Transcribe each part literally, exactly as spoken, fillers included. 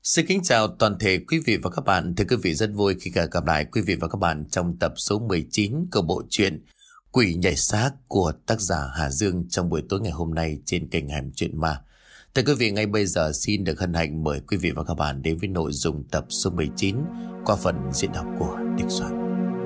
Xin kính chào toàn thể quý vị và các bạn. Thưa quý vị, rất vui khi gặp lại quý vị và các bạn trong tập số mười chín của bộ truyện Quỷ Nhảy Xác của tác giả Hà Dương trong buổi tối ngày hôm nay trên kênh Hẻm Chuyện Ma. Thưa quý vị, ngay bây giờ xin được hân hạnh mời quý vị và các bạn đến với nội dung tập số mười chín qua phần diễn đọc của Đình Soạn.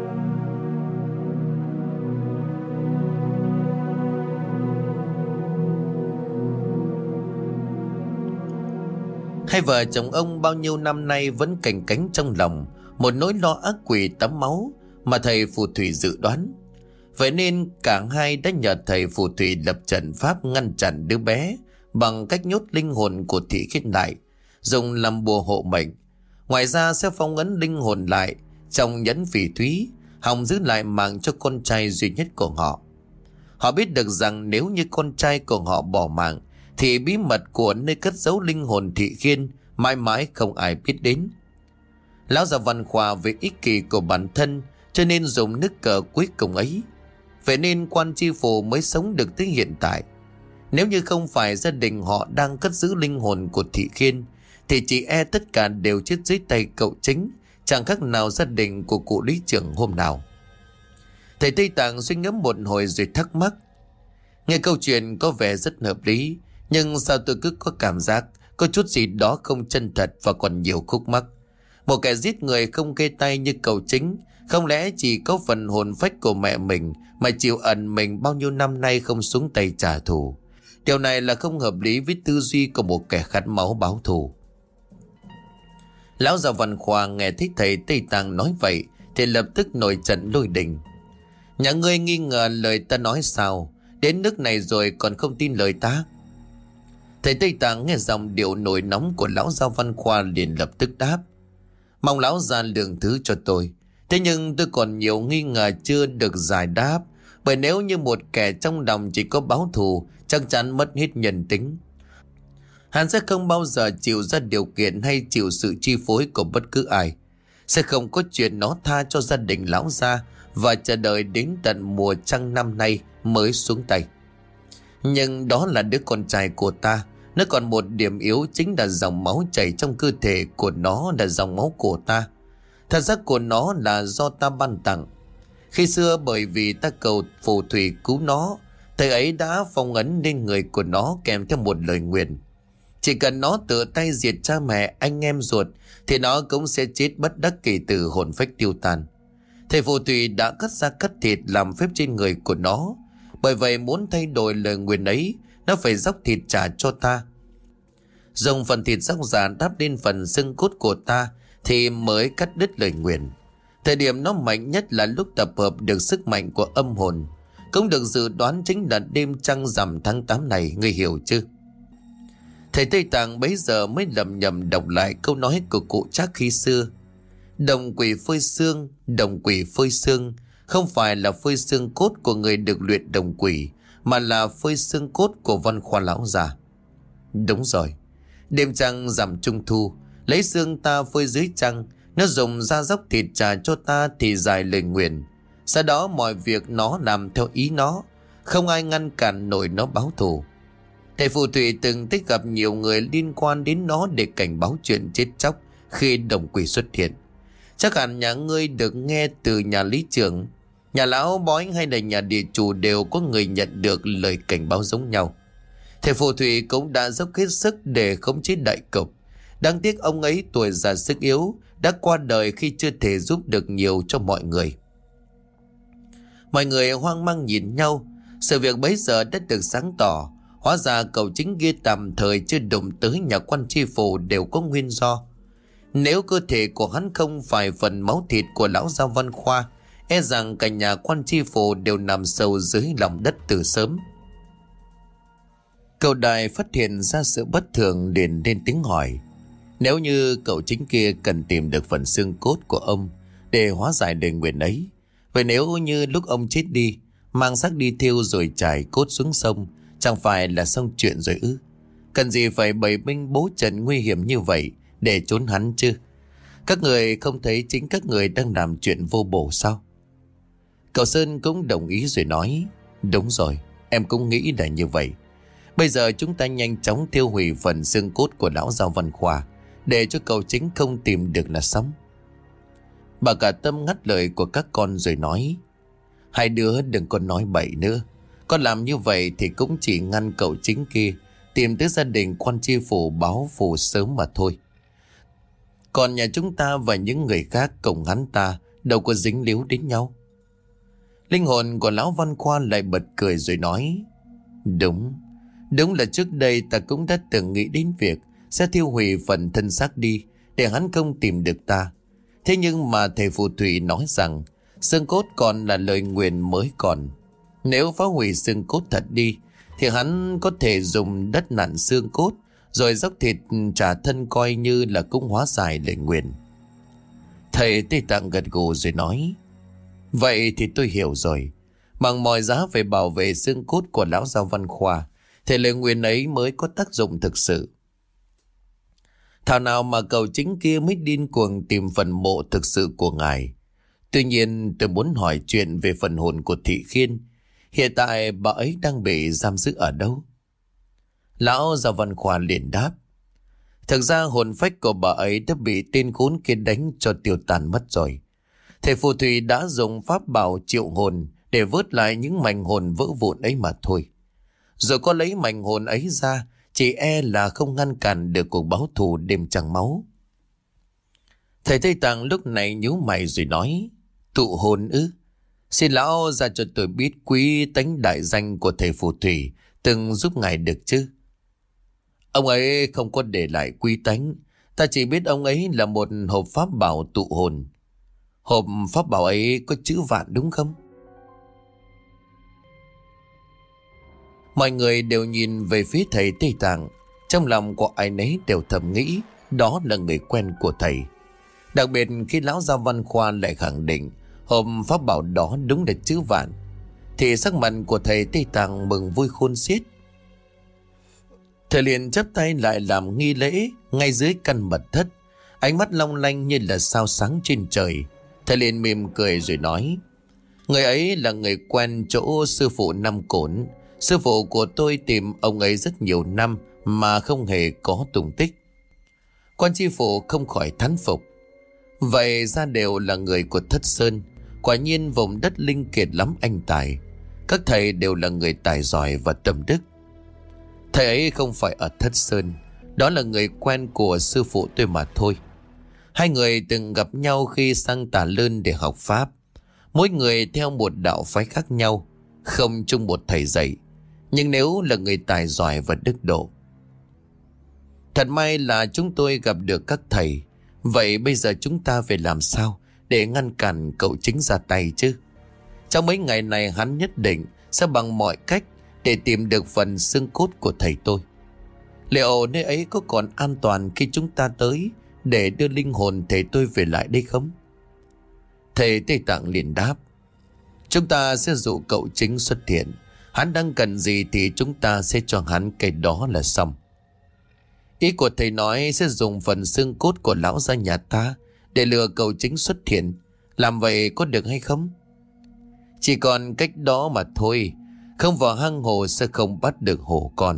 Hai vợ chồng ông bao nhiêu năm nay vẫn canh cánh trong lòng một nỗi lo ác quỷ tắm máu mà thầy phù thủy dự đoán. Vậy nên cả hai đã nhờ thầy phù thủy lập trận pháp ngăn chặn đứa bé bằng cách nhốt linh hồn của Thị Khiết lại, dùng làm bùa hộ mệnh. Ngoài ra sẽ phong ấn linh hồn lại trong nhẫn phỉ thúy, hòng giữ lại mạng cho con trai duy nhất của họ. Họ biết được rằng nếu như con trai của họ bỏ mạng thì bí mật của nơi cất giấu linh hồn Thị Khiên mãi mãi không ai biết đến. Lão già Văn Khoa vì ích kỷ của bản thân cho nên dùng nước cờ cuối cùng ấy. Vậy nên quan tri phủ mới sống được tới hiện tại. Nếu như không phải gia đình họ đang cất giữ linh hồn của Thị Khiên thì chỉ e tất cả đều chết dưới tay cậu chính, chẳng khác nào gia đình của cụ lý trưởng hôm nào. Thầy Tây Tạng suy ngẫm một hồi rồi thắc mắc. Nghe câu chuyện có vẻ rất hợp lý, nhưng sao tôi cứ có cảm giác có chút gì đó không chân thật và còn nhiều khúc mắc. Một kẻ giết người không kê tay như cậu chính, không lẽ chỉ có phần hồn phách của mẹ mình mà chịu ẩn mình bao nhiêu năm nay không xuống tay trả thù. Điều này là không hợp lý với tư duy của một kẻ khát máu báo thù. Lão già Văn Khoa nghe thấy thầy Tây Tạng nói vậy thì lập tức nổi trận lôi đình. Nhà ngươi nghi ngờ lời ta nói sao? Đến nước này rồi còn không tin lời ta? Thầy Tây Tạng nghe giọng điệu nổi nóng của lão già Văn Khoa liền lập tức đáp. Mong lão già lượng thứ cho tôi. Thế nhưng tôi còn nhiều nghi ngờ chưa được giải đáp. Bởi nếu như một kẻ trong lòng chỉ có báo thù, chắc chắn mất hết nhân tính. Hắn sẽ không bao giờ chịu ra điều kiện hay chịu sự chi phối của bất cứ ai. Sẽ không có chuyện nó tha cho gia đình lão gia và chờ đợi đến tận mùa trăng năm nay mới xuống tay. Nhưng đó là đứa con trai của ta. Nó còn một điểm yếu, chính là dòng máu chảy trong cơ thể của nó là dòng máu của ta. Thật ra của nó là do ta ban tặng. Khi xưa bởi vì ta cầu phù thủy cứu nó, thầy ấy đã phong ấn lên người của nó kèm theo một lời nguyền. Chỉ cần nó tự tay diệt cha mẹ, anh em ruột thì nó cũng sẽ chết bất đắc kỳ tử, hồn phách tiêu tan. Thầy phù thủy đã cắt da cắt thịt làm phép trên người của nó. Bởi vậy muốn thay đổi lời nguyền ấy, nó phải dốc thịt trả cho ta. Dùng phần thịt dốc giả đắp lên phần xương cốt của ta thì mới cắt đứt lời nguyền. Thời điểm nó mạnh nhất là lúc tập hợp được sức mạnh của âm hồn. Cũng được dự đoán chính là đêm trăng rằm tháng tám này, ngươi hiểu chứ? Thầy Tây Tạng bấy giờ mới lầm nhầm đọc lại câu nói của cụ Trác khi xưa. Đồng quỷ phơi xương, đồng quỷ phơi xương không phải là phơi xương cốt của người được luyện đồng quỷ, mà là phơi xương cốt của Văn Khoa lão già. Đúng rồi, đêm trăng rằm trung thu, lấy xương ta phơi dưới trăng, nó dùng da dốc thịt trả cho ta thì giải lời nguyền. Sau đó mọi việc nó làm theo ý nó, không ai ngăn cản nổi nó báo thù. Thầy phù thủy từng tích gặp nhiều người liên quan đến nó để cảnh báo chuyện chết chóc khi đồng quỷ xuất hiện. Chắc hẳn nhà ngươi được nghe từ nhà lý trưởng, nhà lão bói hay là nhà địa chủ đều có người nhận được lời cảnh báo giống nhau. Thầy phù thủy cũng đã dốc hết sức để khống chế đại cục. Đáng tiếc ông ấy tuổi già sức yếu, đã qua đời khi chưa thể giúp được nhiều cho mọi người. Mọi người hoang mang nhìn nhau. Sự việc bấy giờ đã được sáng tỏ. Hóa ra cậu chính kia tạm thời chưa đụng tới nhà quan tri phủ đều có nguyên do. Nếu cơ thể của hắn không phải phần máu thịt của lão gia Văn Khoa, e rằng cả nhà quan tri phủ đều nằm sâu dưới lòng đất từ sớm. Cậu đại phát hiện ra sự bất thường liền lên tiếng hỏi. Nếu như cậu chính kia cần tìm được phần xương cốt của ông để hóa giải lời nguyền ấy, vậy nếu như lúc ông chết đi, mang xác đi thiêu rồi trải cốt xuống sông, chẳng phải là xong chuyện rồi ư? Cần gì phải bày binh bố trận nguy hiểm như vậy để trốn hắn chứ? Các người không thấy chính các người đang làm chuyện vô bổ sao? Cậu Sơn cũng đồng ý rồi nói. Đúng rồi, em cũng nghĩ là như vậy. Bây giờ chúng ta nhanh chóng tiêu hủy phần xương cốt của lão Giao Văn Khoa để cho cậu chính không tìm được là xong. Bà Cả Tâm ngắt lời của các con rồi nói: Hai đứa đừng có nói bậy nữa. Con làm như vậy thì cũng chỉ ngăn cậu chính kia tìm tới gia đình quan tri phủ báo phù sớm mà thôi. Còn nhà chúng ta và những người khác cùng hắn ta đâu có dính líu đến nhau. Linh hồn của lão Văn Khoa lại bật cười rồi nói: Đúng, đúng là trước đây ta cũng đã từng nghĩ đến việc sẽ thiêu hủy phần thân xác đi để hắn không tìm được ta. Thế nhưng mà thầy phù thủy nói rằng xương cốt còn là lời nguyền mới còn. Nếu phá hủy xương cốt thật đi thì hắn có thể dùng đất nặn xương cốt rồi dốc thịt trả thân, coi như là cũng hóa giải lời nguyền. Thầy Tây Tạng gật gù rồi nói: Vậy thì tôi hiểu rồi. Bằng mọi giá phải bảo vệ xương cốt của lão Giao Văn Khoa thì lời nguyền ấy mới có tác dụng thực sự. Thảo nào mà cậu chính kia mới điên cuồng tìm phần mộ thực sự của ngài. Tuy nhiên tôi muốn hỏi chuyện về phần hồn của Thị Khiên. Hiện tại bà ấy đang bị giam giữ ở đâu? Lão Giao Văn Khoa liền đáp: Thực ra hồn phách của bà ấy đã bị tên khốn kia đánh cho tiêu tàn mất rồi. Thầy phù thủy đã dùng pháp bảo triệu hồn để vớt lại những mảnh hồn vỡ vụn ấy mà thôi. Rồi có lấy mảnh hồn ấy ra, chỉ e là không ngăn cản được cuộc báo thù đêm trăng máu. Thầy Tây Tạng lúc này nhíu mày rồi nói: Tụ hồn ư? Xin lão ra cho tôi biết quý tánh đại danh của thầy phù thủy từng giúp ngài được chứ? Ông ấy không có để lại quý tánh. Ta chỉ biết ông ấy là một hộp pháp bảo tụ hồn. Hộp pháp bảo ấy có chữ vạn đúng không? Mọi người đều nhìn về phía thầy Tây Tạng. Trong lòng của ai nấy đều thầm nghĩ đó là người quen của thầy. Đặc biệt khi lão Giao Văn Khoa lại khẳng định hộp pháp bảo đó đúng là chữ vạn, thì sắc mặt của thầy Tây Tạng mừng vui khôn xiết. Thầy liền chắp tay lại làm nghi lễ ngay dưới căn mật thất, ánh mắt long lanh như là sao sáng trên trời. Thầy liền mỉm cười rồi nói: Người ấy là người quen chỗ sư phụ Năm Cổn. Sư phụ của tôi tìm ông ấy rất nhiều năm mà không hề có tung tích. Quan tri phủ không khỏi thán phục. Vậy ra đều là người của Thất Sơn. Quả nhiên vùng đất linh kiệt lắm anh tài. Các thầy đều là người tài giỏi và tâm đức. Thầy ấy không phải ở Thất Sơn, đó là người quen của sư phụ tôi mà thôi. Hai người từng gặp nhau khi sang Tà Lơn để học pháp. Mỗi người theo một đạo phái khác nhau, không chung một thầy dạy, nhưng nếu là người tài giỏi và đức độ. Thật may là chúng tôi gặp được các thầy. Vậy bây giờ chúng ta phải làm sao để ngăn cản cậu chính ra tay chứ? Trong mấy ngày này hắn nhất định sẽ bằng mọi cách để tìm được phần xương cốt của thầy tôi. Liệu nơi ấy có còn an toàn khi chúng ta tới để đưa linh hồn thầy tôi về lại đây không? Thầy Tây Tạng liền đáp: Chúng ta sẽ dụ cậu chính xuất hiện. Hắn đang cần gì thì chúng ta sẽ cho hắn cái đó là xong. Ý của thầy nói sẽ dùng phần xương cốt của lão gia nhà ta để lừa cậu chính xuất hiện. Làm vậy có được hay không? Chỉ còn cách đó mà thôi. Không vào hang hồ sẽ không bắt được hổ con.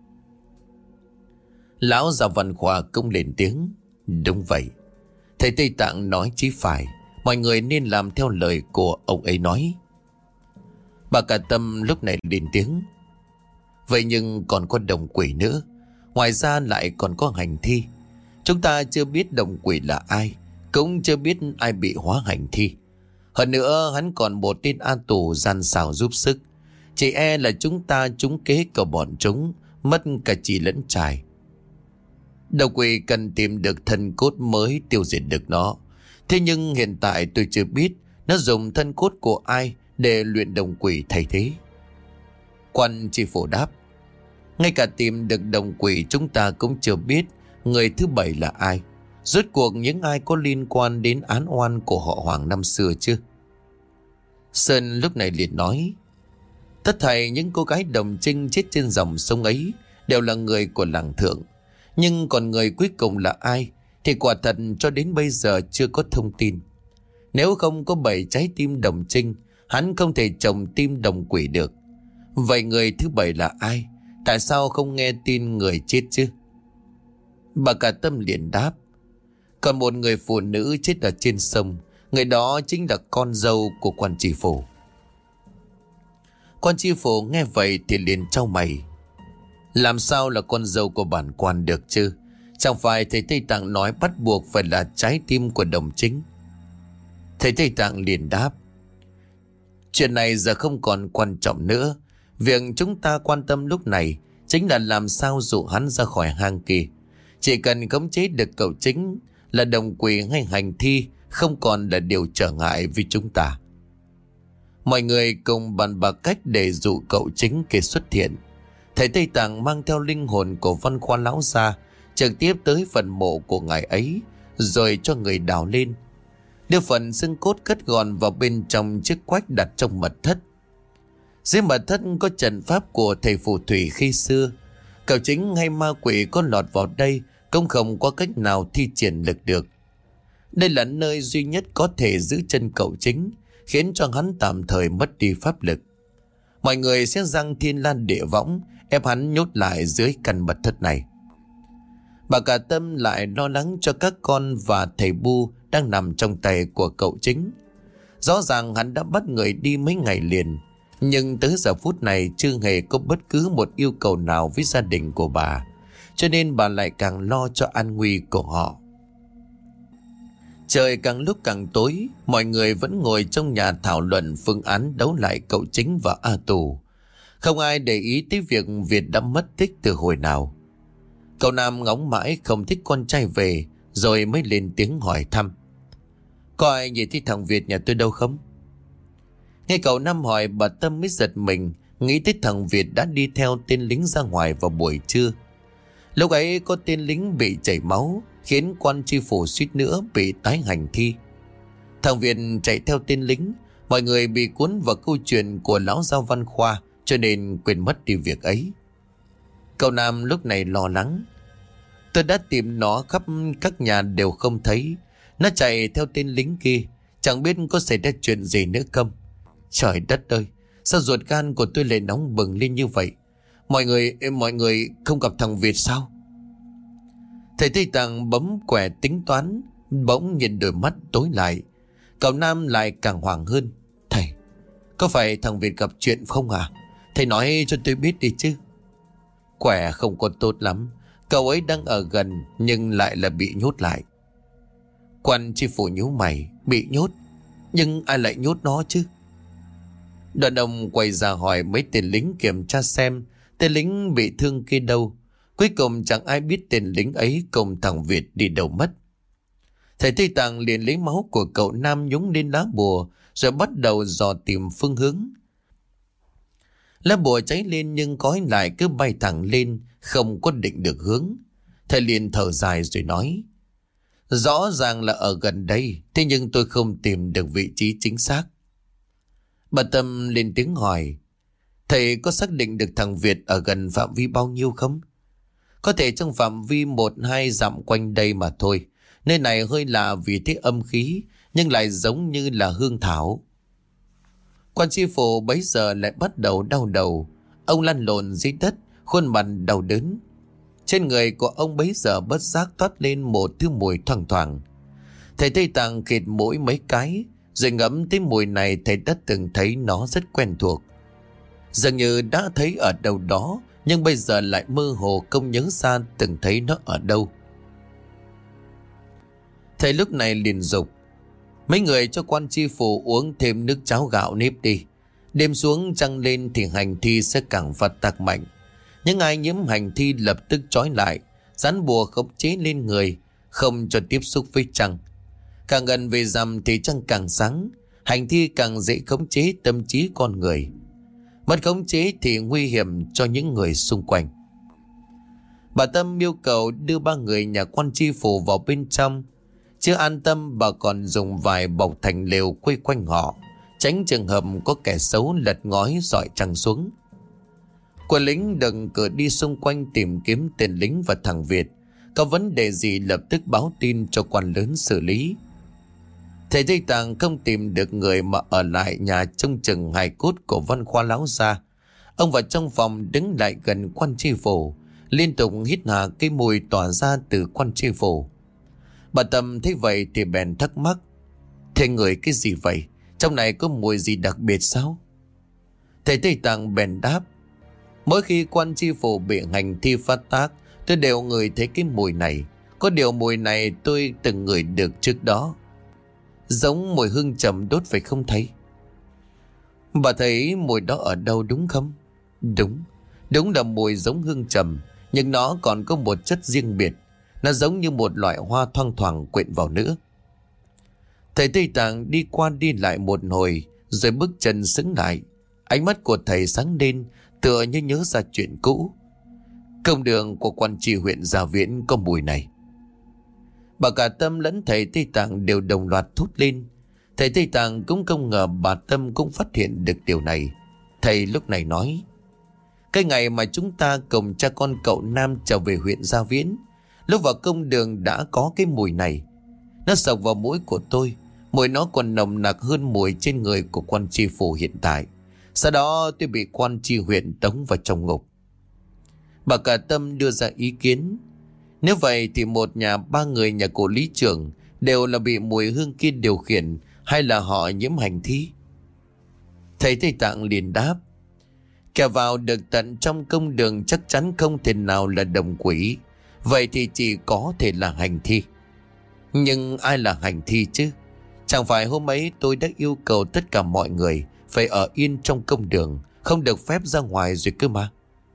Lão già Văn Khoa cũng lên tiếng: Đúng vậy. Thầy Tây Tạng nói chí phải. Mọi người nên làm theo lời của ông ấy nói. Bà Cả Tâm lúc này lên tiếng: Vậy nhưng còn có đồng quỷ nữa. Ngoài ra lại còn có hành thi. Chúng ta chưa biết đồng quỷ là ai, cũng chưa biết ai bị hóa hành thi. Hơn nữa hắn còn một tên A Tù gian xảo giúp sức. Chỉ e là chúng ta trúng kế của bọn chúng, mất cả chỉ lẫn trài. Đồng quỷ cần tìm được thân cốt mới tiêu diệt được nó. Thế nhưng hiện tại tôi chưa biết nó dùng thân cốt của ai để luyện đồng quỷ thay thế. Quan tri phủ đáp: Ngay cả tìm được đồng quỷ chúng ta cũng chưa biết người thứ bảy là ai. Rốt cuộc những ai có liên quan đến án oan của họ Hoàng năm xưa chứ? Sơn lúc này liền nói: Tất thảy những cô gái đồng trinh chết trên dòng sông ấy đều là người của làng Thượng. Nhưng còn người cuối cùng là ai thì quả thật cho đến bây giờ chưa có thông tin. Nếu không có bảy trái tim đồng trinh, hắn không thể trồng tim đồng quỷ được. Vậy người thứ bảy là ai? Tại sao không nghe tin người chết chứ? Bà cả Tâm liền đáp: Còn một người phụ nữ chết ở trên sông, người đó chính là con dâu của quan tri phủ. Quan tri phủ nghe vậy thì liền trao mày: Làm sao là con dâu của bản quan được chứ? Chẳng phải thầy Tây Tạng nói bắt buộc phải là trái tim của đồng chính? Thầy Tây Tạng liền đáp: Chuyện này giờ không còn quan trọng nữa. Việc chúng ta quan tâm lúc này chính là làm sao dụ hắn ra khỏi hang kia. Chỉ cần khống chế được cậu chính là đồng quỷ hay hành thi không còn là điều trở ngại với chúng ta. Mọi người cùng bàn bạc cách để dụ cậu chính kia xuất hiện. Thầy Tây Tạng mang theo linh hồn của Văn Khoa lão ra, trực tiếp tới phần mộ của ngài ấy, rồi cho người đào lên, đưa phần xương cốt cất gọn vào bên trong chiếc quách đặt trong mật thất. Dưới mật thất có trận pháp của thầy phù thủy khi xưa. Cậu chính hay ma quỷ có lọt vào đây cũng không có cách nào thi triển lực được. Đây là nơi duy nhất có thể giữ chân cậu chính, khiến cho hắn tạm thời mất đi pháp lực. Mọi người sẽ giăng thiên lan địa võng, ép hắn nhốt lại dưới căn mật thất này. Bà cả Tâm lại lo lắng cho các con và thầy Bu đang nằm trong tay của cậu chính. Rõ ràng hắn đã bắt người đi mấy ngày liền, nhưng tới giờ phút này chưa hề có bất cứ một yêu cầu nào với gia đình của bà, cho nên bà lại càng lo cho an nguy của họ. Trời càng lúc càng tối, mọi người vẫn ngồi trong nhà thảo luận phương án đấu lại cậu chính và A Tù. Không ai để ý tới việc Việt đã mất tích từ hồi nào. Cậu Nam ngóng mãi không thích con trai về, rồi mới lên tiếng hỏi thăm: Có ai nhìn thấy thằng Việt nhà tôi đâu không? Nghe cậu Nam hỏi, bà Tâm mới giật mình, nghĩ tới thằng Việt đã đi theo tên lính ra ngoài vào buổi trưa. Lúc ấy có tên lính bị chảy máu, khiến quan tri phủ suýt nữa bị tái hành thi. Thằng Việt chạy theo tên lính, mọi người bị cuốn vào câu chuyện của lão Giao Văn Khoa, cho nên quên mất đi việc ấy. Cậu Nam lúc này lo lắng: Tôi đã tìm nó khắp các nhà đều không thấy. Nó chạy theo tên lính kia, chẳng biết có xảy ra chuyện gì nữa không. Trời đất ơi, sao ruột gan của tôi lại nóng bừng lên như vậy? Mọi người, mọi người không gặp thằng Việt sao? Thầy Tây Tạng bấm quẻ tính toán, bỗng nhìn đôi mắt tối lại. Cậu Nam lại càng hoảng hơn: Thầy, có phải thằng Việt gặp chuyện không à? Thầy nói cho tôi biết đi chứ. Quẻ không có tốt lắm. Cậu ấy đang ở gần nhưng lại là bị nhốt lại. Quan tri phủ nhíu mày: Bị nhốt? Nhưng ai lại nhốt nó chứ? Đoàn ông quay ra hỏi mấy tên lính kiểm tra xem tên lính bị thương kia đâu. Cuối cùng chẳng ai biết tên lính ấy cùng thằng Việt đi đâu mất. Thầy Tây Tạng liền lấy máu của cậu Nam nhúng lên lá bùa, rồi bắt đầu dò tìm phương hướng. Lá bùa cháy lên nhưng khói lại cứ bay thẳng lên, không có định được hướng. Thầy liền thở dài rồi nói: Rõ ràng là ở gần đây, thế nhưng tôi không tìm được vị trí chính xác. Bà Tâm lên tiếng hỏi: Thầy có xác định được thằng Việt ở gần phạm vi bao nhiêu không? Có thể trong phạm vi một hai dặm quanh đây mà thôi. Nơi này hơi lạ vì thế âm khí, nhưng lại giống như là hương thảo. Quan tri phủ bấy giờ lại bắt đầu đau đầu. Ông lăn lộn dưới đất, khuôn mặt đau đớn. Trên người của ông bấy giờ bất giác toát lên một thứ mùi thoang thoảng. Thầy Tây Tạng khịt mũi mấy cái, rồi ngẫm tới mùi này thầy đã từng thấy nó rất quen thuộc. Dường như đã thấy ở đâu đó, nhưng bây giờ lại mơ hồ không nhớ ra từng thấy nó ở đâu. Thầy lúc này liền dục: Mấy người cho quan tri phủ uống thêm nước cháo gạo nếp đi. Đêm xuống trăng lên thì hành thi sẽ càng phát tác mạnh. Những ai nhiễm hành thi lập tức trói lại, dán bùa khống chế lên người, không cho tiếp xúc với trăng. Càng gần về rằm thì trăng càng sáng, hành thi càng dễ khống chế tâm trí con người. Mất khống chế thì nguy hiểm cho những người xung quanh. Bà Tâm yêu cầu đưa ba người nhà quan tri phủ vào bên trong. Chưa an tâm, bà còn dùng vải bọc thành lều quây quanh họ, tránh trường hợp có kẻ xấu lật ngói dọi trăng xuống. Quân lính đừng cử đi xung quanh tìm kiếm tên lính và thằng Việt. Có vấn đề gì lập tức báo tin cho quan lớn xử lý. Thầy Tây Tạng không tìm được người mà ở lại nhà trông chừng hài cốt của Văn Khoa lão gia. Ông vào trong phòng đứng lại gần quan tri phủ, liên tục hít hà cái mùi tỏa ra từ quan tri phủ. Bà Tâm thấy vậy thì bèn thắc mắc: "Thế người cái gì vậy? Trong này có mùi gì đặc biệt sao?" Thầy Tây Tạng bèn đáp: "Mỗi khi quan tri phủ bị hành thi phát tác, tôi đều ngửi thấy cái mùi này. Có điều mùi này tôi từng ngửi được trước đó. Giống mùi hương trầm đốt phải không thầy?" "Bà thấy mùi đó ở đâu đúng không?" "Đúng, đúng là mùi giống hương trầm, nhưng nó còn có một chất riêng biệt. Nó giống như một loại hoa thoang thoảng quyện vào nữa." Thầy Tây Tạng đi qua đi lại một hồi rồi bước chân sững lại. Ánh mắt của thầy sáng lên, tựa như nhớ ra chuyện cũ. "Công đường của quan tri huyện Gia Viễn có mùi này." Bà Cả Tâm lẫn thầy Tây Tạng đều đồng loạt thốt lên. Thầy Tây Tạng cũng không ngờ bà Tâm cũng phát hiện được điều này. Thầy lúc này nói: "Cái ngày mà chúng ta cùng cha con cậu Nam trở về huyện Gia Viễn, lúc vào công đường đã có cái mùi này. Nó sộc vào mũi của tôi. Mùi nó còn nồng nặc hơn mùi trên người của quan tri phủ hiện tại. Sau đó tôi bị quan tri huyện tống vào trong ngục." Bà Cả Tâm đưa ra ý kiến: "Nếu vậy thì một nhà ba người nhà của lý trưởng đều là bị mùi hương kia điều khiển, hay là họ nhiễm hành thi?" Thầy Tây Tạng liền đáp: "Kẻ vào được tận trong công đường chắc chắn không thể nào là đồng quỷ. Vậy thì chỉ có thể là hành thi. Nhưng ai là hành thi chứ? Chẳng phải hôm ấy tôi đã yêu cầu tất cả mọi người phải ở yên trong công đường, không được phép ra ngoài rồi cơ mà."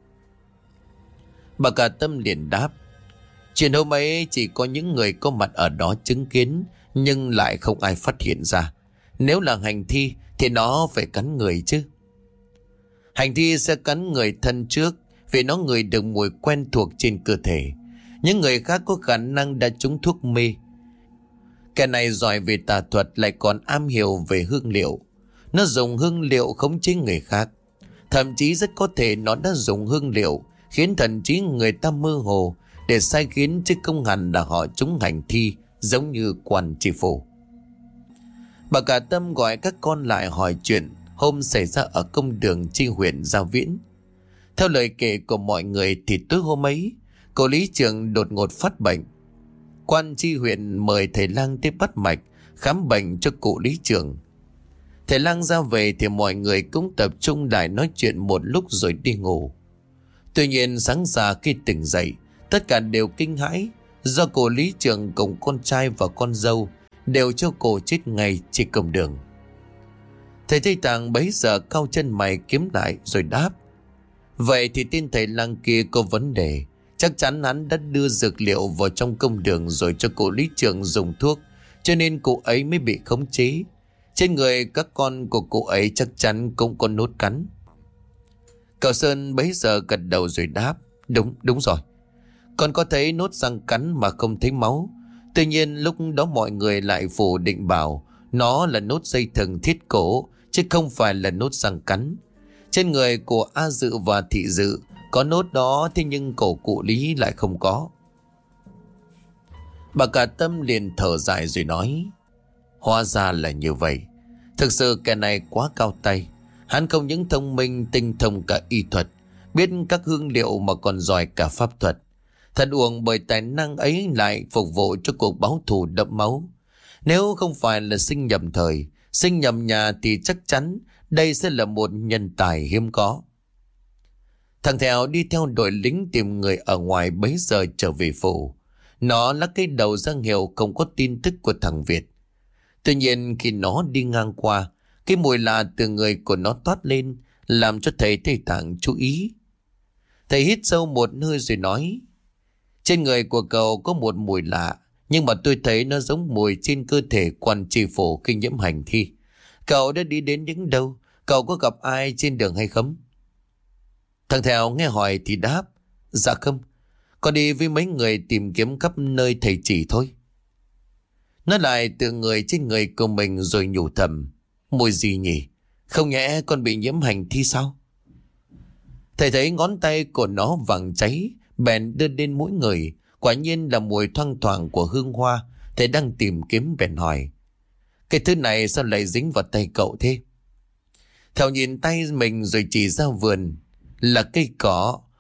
Bà Cả Tâm liền đáp: "Chuyện hôm ấy chỉ có những người có mặt ở đó chứng kiến, nhưng lại không ai phát hiện ra. Nếu là hành thi thì nó phải cắn người chứ." "Hành thi sẽ cắn người thân trước, vì nó ngửi được mùi quen thuộc trên cơ thể. Những người khác có khả năng đã trúng thuốc mê. Kẻ này giỏi về tà thuật, lại còn am hiểu về hương liệu. Nó dùng hương liệu khống chế người khác. Thậm chí rất có thể nó đã dùng hương liệu khiến thần trí người ta mơ hồ, để sai khiến, chứ không hẳn là họ trúng hành thi giống như quan tri phủ." Bà Cả Tâm gọi các con lại hỏi chuyện hôm xảy ra ở công đường tri huyện Gia Viễn. Theo lời kể của mọi người thì tối hôm ấy, cô lý trưởng đột ngột phát bệnh. Quan tri huyện mời thầy lang tới bắt mạch khám bệnh cho cụ lý trưởng. Thầy lang ra về thì mọi người cũng tập trung lại nói chuyện một lúc rồi đi ngủ. Tuy nhiên sáng ra khi tỉnh dậy, tất cả đều kinh hãi, do cô lý trưởng cùng con trai và con dâu đều cho cô chết ngay trên công đường. Thầy Tây Tạng bấy giờ cau chân mày kiếm lại rồi đáp: "Vậy thì tên thầy lang kia có vấn đề. Chắc chắn hắn đã đưa dược liệu vào trong công đường rồi cho cụ lý trưởng dùng thuốc, cho nên cụ ấy mới bị khống chế. Trên người các con của cụ ấy chắc chắn cũng có nốt cắn." Cậu Sơn bấy giờ gật đầu rồi đáp: Đúng, đúng rồi. Con có thấy nốt răng cắn mà không thấy máu. Tuy nhiên lúc đó mọi người lại phủ định bảo nó là nốt dây thừng thiết cổ, chứ không phải là nốt răng cắn. Trên người của A Dự và Thị Dự có nốt đó, thế nhưng cổ cụ Lý lại không có. Bà Cả Tâm liền thở dài rồi nói: Hóa ra là như vậy. Thực sự kẻ này quá cao tay. Hắn không những thông minh tinh thông cả y thuật, biết các hương liệu mà còn giỏi cả pháp thuật. Thật uổng bởi tài năng ấy lại phục vụ cho cuộc báo thù đẫm máu. Nếu không phải là sinh nhầm thời, sinh nhầm nhà thì chắc chắn đây sẽ là một nhân tài hiếm có. Thằng Thèo đi theo đội lính tìm người ở ngoài bấy giờ trở về phủ. Nó lắc cái đầu ra hiệu không có tin tức của thằng Việt. Tuy nhiên khi nó đi ngang qua, cái mùi lạ từ người của nó toát lên, làm cho thầy Tây Tạng chú ý. Thầy hít sâu một hơi rồi nói: Trên người của cậu có một mùi lạ, nhưng mà tôi thấy nó giống mùi trên cơ thể quan tri phủ khi nhiễm hành thi. Cậu đã đi đến những đâu? Cậu có gặp ai trên đường hay không? Thằng Thèo nghe hỏi thì đáp: Dạ không, con đi với mấy người tìm kiếm khắp nơi thầy chỉ thôi. Nó lại tự người trên người của mình rồi nhủ thầm: Mùi gì nhỉ? Không nhẽ con bị nhiễm hành thi sao? Thầy thấy ngón tay của nó vàng cháy, bèn đưa lên mũi người. Quả nhiên là mùi thoang thoảng của hương hoa. Thầy đang tìm kiếm bèn hỏi: Cái thứ này sao lại dính vào tay cậu thế? Thèo nhìn tay mình rồi chỉ ra vườn. Là cây cỏ.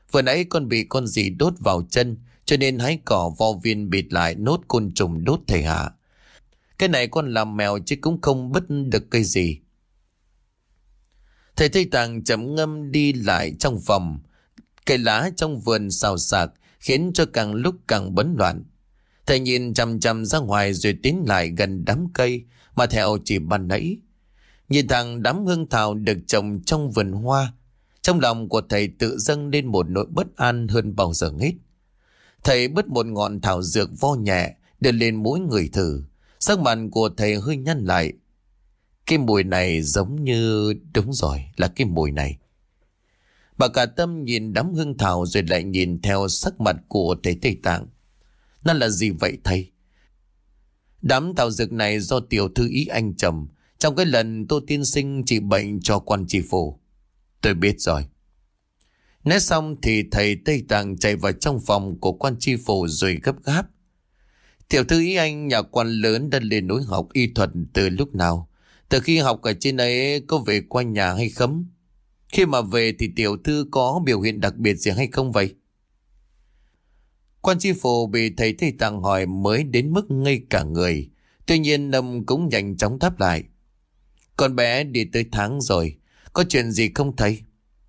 Vừa nãy con bị con gì đốt vào chân, cho nên hái cỏ vo viên bịt lại nốt côn trùng đốt thầy hạ. Cái này con làm mèo chứ cũng không bứt được cây gì. Thầy Tây Tạng trầm ngâm đi lại trong phòng. Cây lá trong vườn xào xạc khiến cho càng lúc càng bấn loạn. Thầy nhìn chằm chằm ra ngoài rồi tiến lại gần đám cây mà theo chỉ ban nãy. Nhìn thẳng đám hương thảo được trồng trong vườn hoa, trong lòng của thầy tự dâng lên một nỗi bất an hơn bao giờ hết. Thầy bứt một ngọn thảo dược vo nhẹ đưa lên mũi người thử. Sắc mặt của thầy hơi nhăn lại. Cái mùi này giống như... Đúng rồi, là cái mùi này. Bà cả tâm nhìn đám hương thảo rồi lại nhìn theo sắc mặt của thầy Tây Tạng. Nó là gì vậy thầy? Đám thảo dược này do tiểu thư ý anh trồng trong cái lần Tô tiên sinh trị bệnh cho quan tri phủ. Tôi biết rồi. Nói xong thì thầy Tây Tạng chạy vào trong phòng của quan tri phủ rồi gấp gáp. Tiểu thư ý anh nhà quan lớn đã lên núi học y thuật từ lúc nào? Từ khi học ở trên ấy có về qua nhà hay không? Khi mà về thì tiểu thư có biểu hiện đặc biệt gì hay không vậy? Quan tri phủ bị thầy Tây Tạng hỏi mới đến mức ngây cả người. Tuy nhiên Lâm cũng nhanh chóng đáp lại. Con bé đi tới tháng rồi. Có chuyện gì không thầy?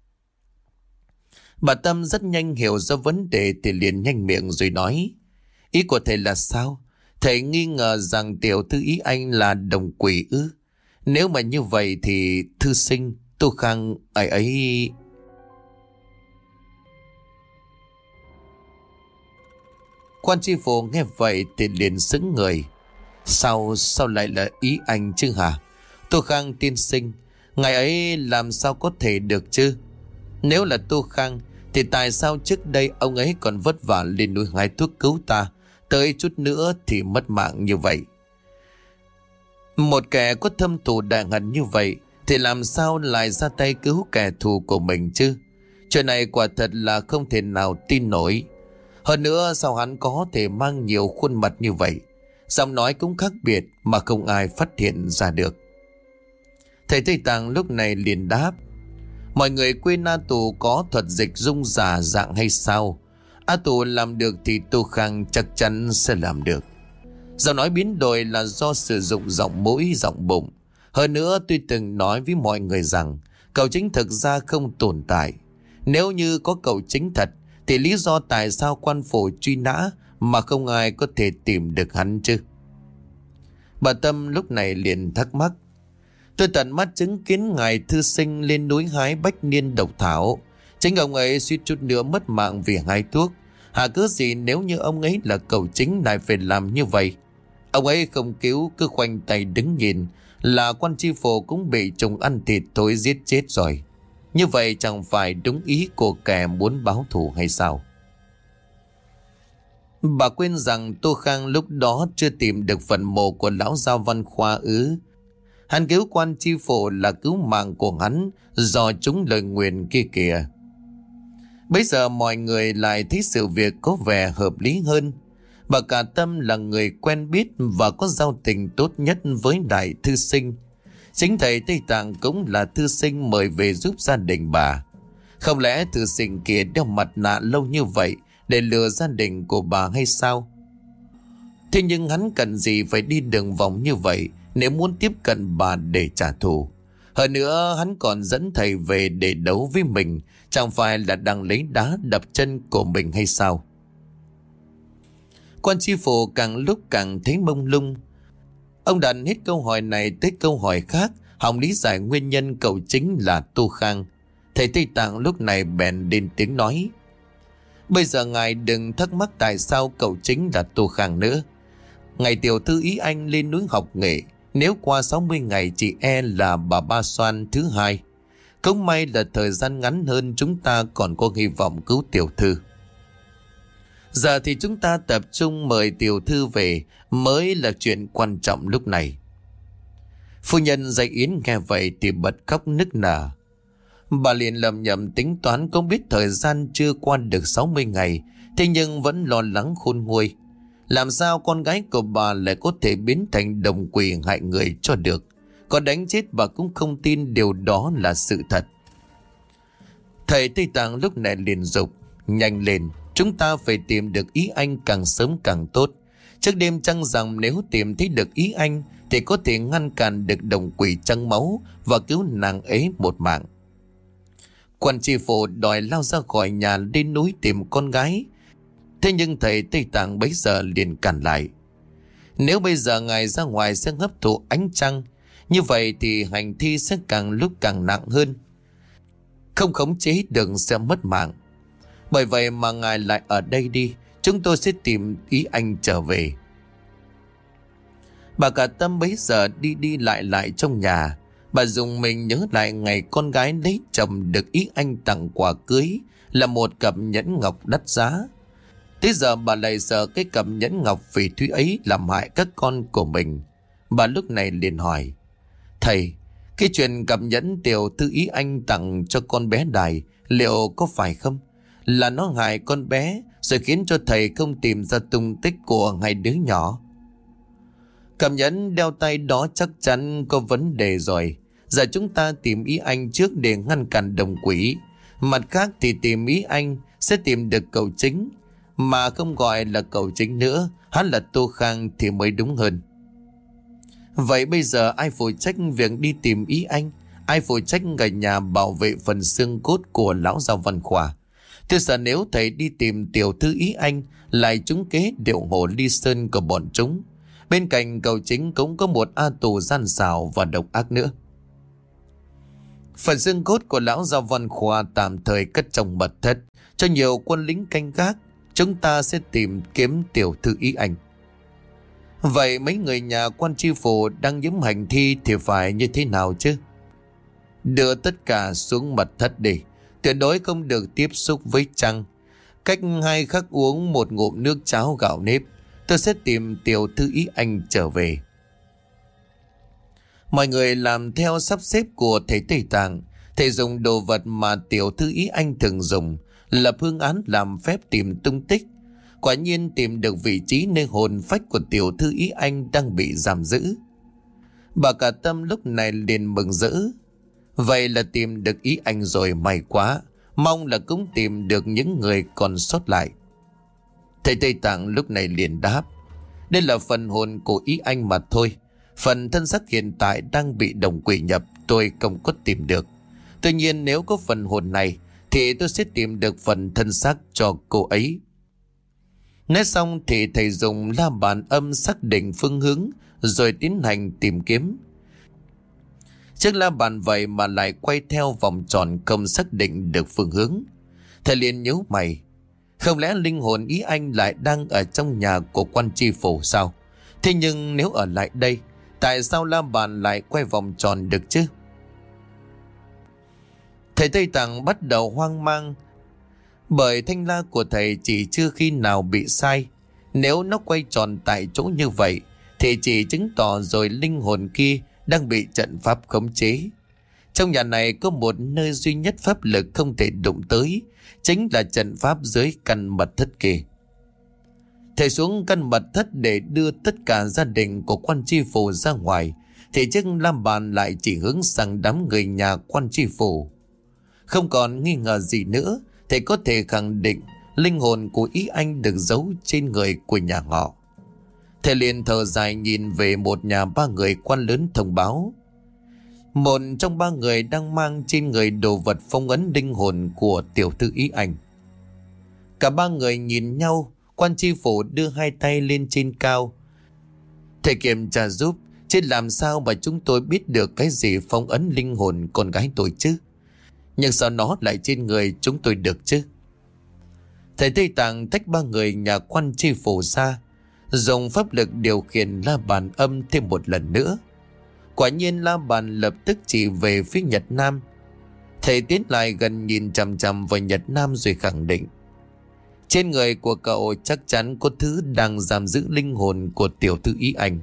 Bà Tâm rất nhanh hiểu ra vấn đề thì liền nhanh miệng rồi nói. Ý của thầy là sao? Thầy nghi ngờ rằng tiểu thư ý anh là đồng quỷ ư? Nếu mà như vậy thì thư sinh Tô Khang ấy ấy... Quan tri phủ nghe vậy thì liền sững người. Sao, sao lại là ý anh chứ hả? Tô Khang tiên sinh, ngày ấy làm sao có thể được chứ? Nếu là Tô Khang thì tại sao trước đây ông ấy còn vất vả lên núi hái thuốc cứu ta, tới chút nữa thì mất mạng như vậy? Một kẻ có thâm thù đại hận như vậy thì làm sao lại ra tay cứu kẻ thù của mình chứ? Chuyện này quả thật là không thể nào tin nổi. Hơn nữa sao hắn có thể mang nhiều khuôn mặt như vậy? Giọng nói cũng khác biệt mà không ai phát hiện ra được. Thầy Tây Tạng lúc này liền đáp. Mọi người quên A Tù có thuật dịch dung giả dạng hay sao? A Tù làm được thì Tô Khang chắc chắn sẽ làm được. Giọng nói biến đổi là do sử dụng giọng mũi, giọng bụng. Hơn nữa tôi từng nói với mọi người rằng cậu chính thực ra không tồn tại. Nếu như có cậu chính thật thì lý do tại sao quan phủ truy nã mà không ai có thể tìm được hắn chứ? Bà Tâm lúc này liền thắc mắc. Tôi tận mắt chứng kiến ngài thư sinh lên núi hái bách niên độc thảo. Chính ông ấy suýt chút nữa mất mạng vì hái thuốc. Hả cớ gì nếu như ông ấy là cậu chính lại phải làm như vậy? Ông ấy không cứu, cứ khoanh tay đứng nhìn là quan tri phủ cũng bị trùng ăn thịt thối giết chết rồi. Như vậy chẳng phải đúng ý của kẻ muốn báo thù hay sao? Bà quên rằng Tô Khang lúc đó chưa tìm được phần mộ của lão Giao Văn Khoa ư? Hắn cứu quan tri phủ là cứu mạng của hắn do chúng lời nguyền kia kìa. Bây giờ mọi người lại thấy sự việc có vẻ hợp lý hơn. Bà Cả Tâm là người quen biết và có giao tình tốt nhất với đại thư sinh. Chính thầy Tây Tạng cũng là thư sinh mời về giúp gia đình bà. Không lẽ thư sinh kia đeo mặt nạ lâu như vậy để lừa gia đình của bà hay sao? Thế nhưng hắn cần gì phải đi đường vòng như vậy nếu muốn tiếp cận bà để trả thù? Hơn nữa hắn còn dẫn thầy về để đấu với mình, chẳng phải là đang lấy đá đập chân của mình hay sao? Quan tri phủ càng lúc càng thấy mông lung. Ông đặt hết câu hỏi này tới câu hỏi khác, hòng lý giải nguyên nhân cậu chính là Tô Khang. Thầy Tây Tạng lúc này bèn lên tiếng nói. Bây giờ ngài đừng thắc mắc tại sao cậu chính là Tô Khang nữa. Ngày tiểu thư ý anh lên núi học nghệ, nếu qua sáu mươi ngày chỉ e là bà Ba Xoan thứ hai. Không may là thời gian ngắn hơn, chúng ta còn có hy vọng cứu tiểu thư. Giờ thì chúng ta tập trung mời tiểu thư về mới là chuyện quan trọng lúc này. Phu nhân dạy Yến nghe vậy thì bật khóc nức nở. Bà liền lầm nhầm tính toán không biết thời gian chưa qua được sáu mươi ngày, thế nhưng vẫn lo lắng khôn nguôi. Làm sao con gái của bà lại có thể biến thành đồng quỷ hại người cho được? Có đánh chết bà cũng không tin điều đó là sự thật. Thầy Tây Tạng lúc này liền dục. Nhanh lên, chúng ta phải tìm được ý anh càng sớm càng tốt. Trước đêm trăng rằng nếu tìm thấy được ý anh thì có thể ngăn cản được đồng quỷ trăng máu và cứu nàng ấy một mạng. Quan tri phủ đòi lao ra khỏi nhà lên núi tìm con gái. Thế nhưng thầy Tây Tạng bấy giờ liền cản lại. Nếu bây giờ ngài ra ngoài sẽ hấp thụ ánh trăng, như vậy thì hành thi sẽ càng lúc càng nặng hơn. Không khống chế được sẽ mất mạng. Bởi vậy mà ngài lại ở đây đi, chúng tôi sẽ tìm ý anh trở về. Bà cả Tâm bấy giờ đi đi lại lại trong nhà. Bà dùng mình nhớ lại ngày con gái lấy chồng được ý anh tặng quà cưới là một cặp nhẫn ngọc đắt giá. Tới giờ bà lại sợ cái cặp nhẫn ngọc phỉ thúy ấy làm hại các con của mình. Bà lúc này liền hỏi: Thầy, cái chuyện cặp nhẫn tiểu thư ý anh tặng cho con bé Đài liệu có phải không? Là nó hại con bé rồi khiến cho thầy không tìm ra tung tích của hai đứa nhỏ. Cặp nhẫn đeo tay đó chắc chắn có vấn đề rồi. Giờ chúng ta tìm ý anh trước để ngăn cản đồng quỷ. Mặt khác thì tìm ý anh sẽ tìm được cậu chính. Mà không gọi là cậu chính nữa, hắn là Tô Khang thì mới đúng hơn. Vậy bây giờ ai phụ trách việc đi tìm ý anh? Ai phụ trách ở nhà bảo vệ phần xương cốt của lão Giao Văn Khoa? Thế sợ nếu thầy đi tìm tiểu thư ý anh lại trúng kế điệu hồ ly sơn của bọn chúng. Bên cạnh cậu chính cũng có một A tù gian xảo và độc ác nữa. Phần xương cốt của lão Giao Văn Khoa tạm thời cất trong mật thất cho nhiều quân lính canh gác. Chúng ta sẽ tìm kiếm tiểu thư ý anh. Vậy mấy người nhà quan tri phủ đang nhiễm hành thi thì phải như thế nào chứ? Đưa tất cả xuống mật thất đi. Tuyệt đối không được tiếp xúc với trăng. Cách hai khắc uống một ngụm nước cháo gạo nếp. Tôi sẽ tìm tiểu thư ý anh trở về. Mọi người làm theo sắp xếp của thầy Tây Tạng. Thầy dùng đồ vật mà tiểu thư ý anh thường dùng, lập phương án làm phép tìm tung tích. Quả nhiên tìm được vị trí nơi hồn phách của tiểu thư ý anh đang bị giam giữ. Bà cả Tâm lúc này liền mừng rỡ. Vậy là tìm được ý anh rồi, may quá. Mong là cũng tìm được những người còn sót lại. Thầy Tây Tạng lúc này liền đáp: Đây là phần hồn của ý anh mà thôi. Phần thân xác hiện tại đang bị đồng quỷ nhập, tôi không có tìm được. Tuy nhiên nếu có phần hồn này thì tôi sẽ tìm được phần thân xác cho cô ấy. Nói xong thì thầy dùng la bàn âm xác định phương hướng rồi tiến hành tìm kiếm. Chiếc la bàn vậy mà lại quay theo vòng tròn không xác định được phương hướng. Thầy liền nhíu mày. Không lẽ linh hồn ý anh lại đang ở trong nhà của quan tri phủ sao? Thế nhưng nếu ở lại đây, tại sao la bàn lại quay vòng tròn được chứ? Thầy Tây Tạng bắt đầu hoang mang. Bởi thanh la của thầy chỉ chưa khi nào bị sai. Nếu nó quay tròn tại chỗ như vậy thì chỉ chứng tỏ rồi linh hồn kia đang bị trận pháp khống chế. Trong nhà này có một nơi duy nhất pháp lực không thể đụng tới, chính là trận pháp dưới căn mật thất kia. Thầy xuống căn mật thất để đưa tất cả gia đình của quan tri phủ ra ngoài, thì chiếc lam bàn lại chỉ hướng sang đám người nhà quan tri phủ. Không còn nghi ngờ gì nữa, thầy có thể khẳng định linh hồn của ý anh được giấu trên người của nhà họ. Thầy liền thở dài nhìn về một nhà ba người quan lớn thông báo. Một trong ba người đang mang trên người đồ vật phong ấn linh hồn của tiểu thư ý anh. Cả ba người nhìn nhau, quan tri phủ đưa hai tay lên trên cao. Thầy kiểm tra giúp, chứ làm sao mà chúng tôi biết được cái gì phong ấn linh hồn con gái tôi chứ? Nhưng sao nó lại trên người chúng tôi được chứ? Thầy Tây Tạng tách ba người nhà quan tri phủ ra, dùng pháp lực điều khiển la bàn âm thêm một lần nữa. Quả nhiên la bàn lập tức chỉ về phía Nhật Nam. Thầy tiến lại gần nhìn chằm chằm vào Nhật Nam rồi khẳng định: trên người của cậu chắc chắn có thứ đang giam giữ linh hồn của tiểu thư ý anh.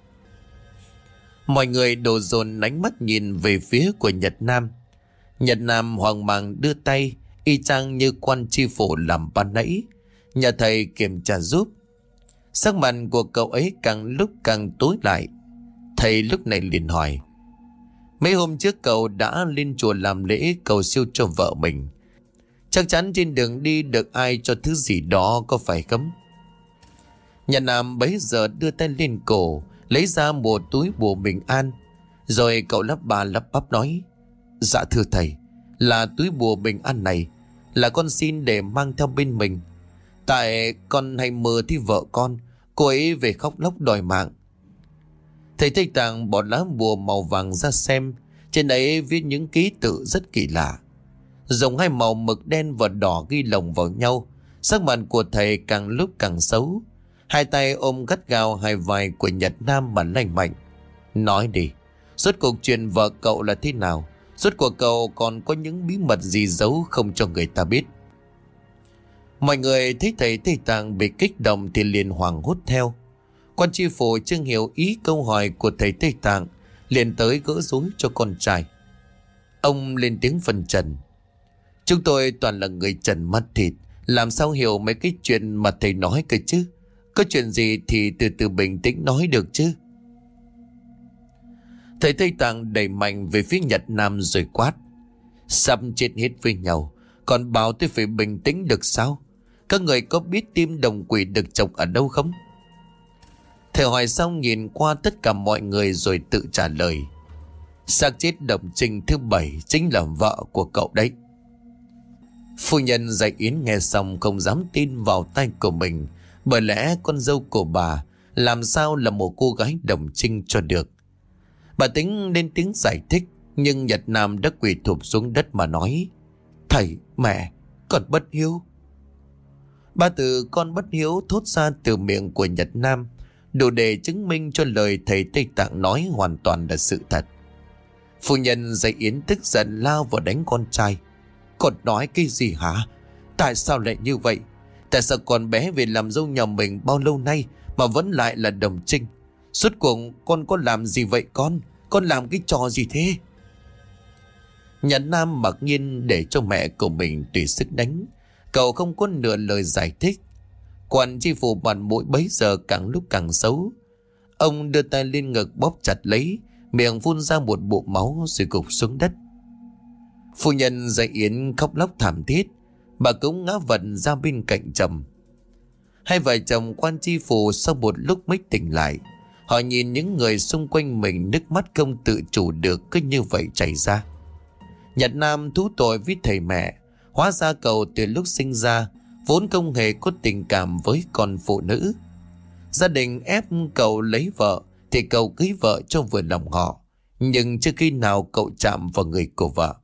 Mọi người đổ dồn ánh mắt nhìn về phía của Nhật Nam. Nhật Nam hoang mang đưa tay, y chang như quan tri phủ làm ban nãy, nhà thầy kiểm tra giúp. Sắc mặt của cậu ấy càng lúc càng tối lại. Thầy lúc này liền hỏi: mấy hôm trước cậu đã lên chùa làm lễ cầu siêu cho vợ mình. Chắc chắn trên đường đi được ai cho thứ gì đó, có phải không? Nhà Nam bấy giờ đưa tay lên cổ, lấy ra một túi bùa bình an. Rồi cậu lắp ba lắp bắp nói: Dạ thưa thầy, là túi bùa bình an này là con xin để mang theo bên mình. Tại con hay mơ thì vợ con, cô ấy về khóc lóc đòi mạng. Thầy Tây Tạng bỏ lá bùa màu vàng ra xem. Trên ấy viết những ký tự rất kỳ lạ, dùng hai màu mực đen và đỏ ghi lồng vào nhau. Sắc mặt của thầy càng lúc càng xấu. Hai tay ôm gắt gao hai vai của Nhật Nam mà lanh mạnh. Nói đi, rốt cuộc chuyện vợ cậu là thế nào? Rốt cuộc cậu còn có những bí mật gì giấu không cho người ta biết? Mọi người thấy thầy Tây Tạng bị kích động thì liền hoảng hốt theo. Quan tri phủ chưa hiểu ý câu hỏi của thầy Tây Tạng, liền tới gỡ rối cho con trai. Ông lên tiếng phân trần: Chúng tôi toàn là người trần mắt thịt, làm sao hiểu mấy cái chuyện mà thầy nói cơ chứ? Có chuyện gì thì từ từ bình tĩnh nói được chứ. Thầy Tây Tạng đẩy mạnh về phía Nhật Nam rồi quát: Sắp chết hết với nhau, còn bảo tôi phải bình tĩnh được sao? Các người có biết tim đồng quỷ được trồng ở đâu không? Thầy hỏi xong nhìn qua tất cả mọi người rồi tự trả lời: Xác chết Đồng Trinh thứ bảy chính là vợ của cậu đấy. Phu nhân Dạy Yến nghe xong không dám tin vào tay của mình, bởi lẽ con dâu của bà làm sao là một cô gái Đồng Trinh cho được. Bà tính lên tiếng giải thích, nhưng Nhật Nam đã quỳ thụp xuống đất mà nói: Thầy, mẹ, con bất hiếu. Ba từ con bất hiếu thốt ra từ miệng của Nhật Nam đủ để chứng minh cho lời thầy Tây Tạng nói hoàn toàn là sự thật. Phu nhân Dạy Yến tức giận lao vào đánh con trai: Con nói cái gì hả? Tại sao lại như vậy? Tại sao con bé về làm dâu nhà mình bao lâu nay mà vẫn lại là Đồng Trinh? Suốt cuộc con có làm gì vậy con? Con làm cái trò gì thế? Nhật Nam mặc nhiên để cho mẹ của mình tùy sức đánh. Cậu không có nửa lời giải thích. Quan tri phủ bàn mũi bấy giờ càng lúc càng xấu. Ông đưa tay lên ngực bóp chặt lấy, miệng phun ra một bụng máu rồi gục xuống đất. Phu nhân Dạy Yến khóc lóc thảm thiết, bà cũng ngã vật ra bên cạnh chồng. Hai vợ chồng quan tri phủ sau một lúc mới tỉnh lại. Họ nhìn những người xung quanh mình, nước mắt không tự chủ được cứ như vậy chảy ra. Nhật Nam thú tội với thầy mẹ. Hóa ra cậu từ lúc sinh ra vốn không hề có tình cảm với con phụ nữ. Gia đình ép cậu lấy vợ thì cậu cưới vợ cho vừa lòng họ, nhưng chưa khi nào cậu chạm vào người của vợ.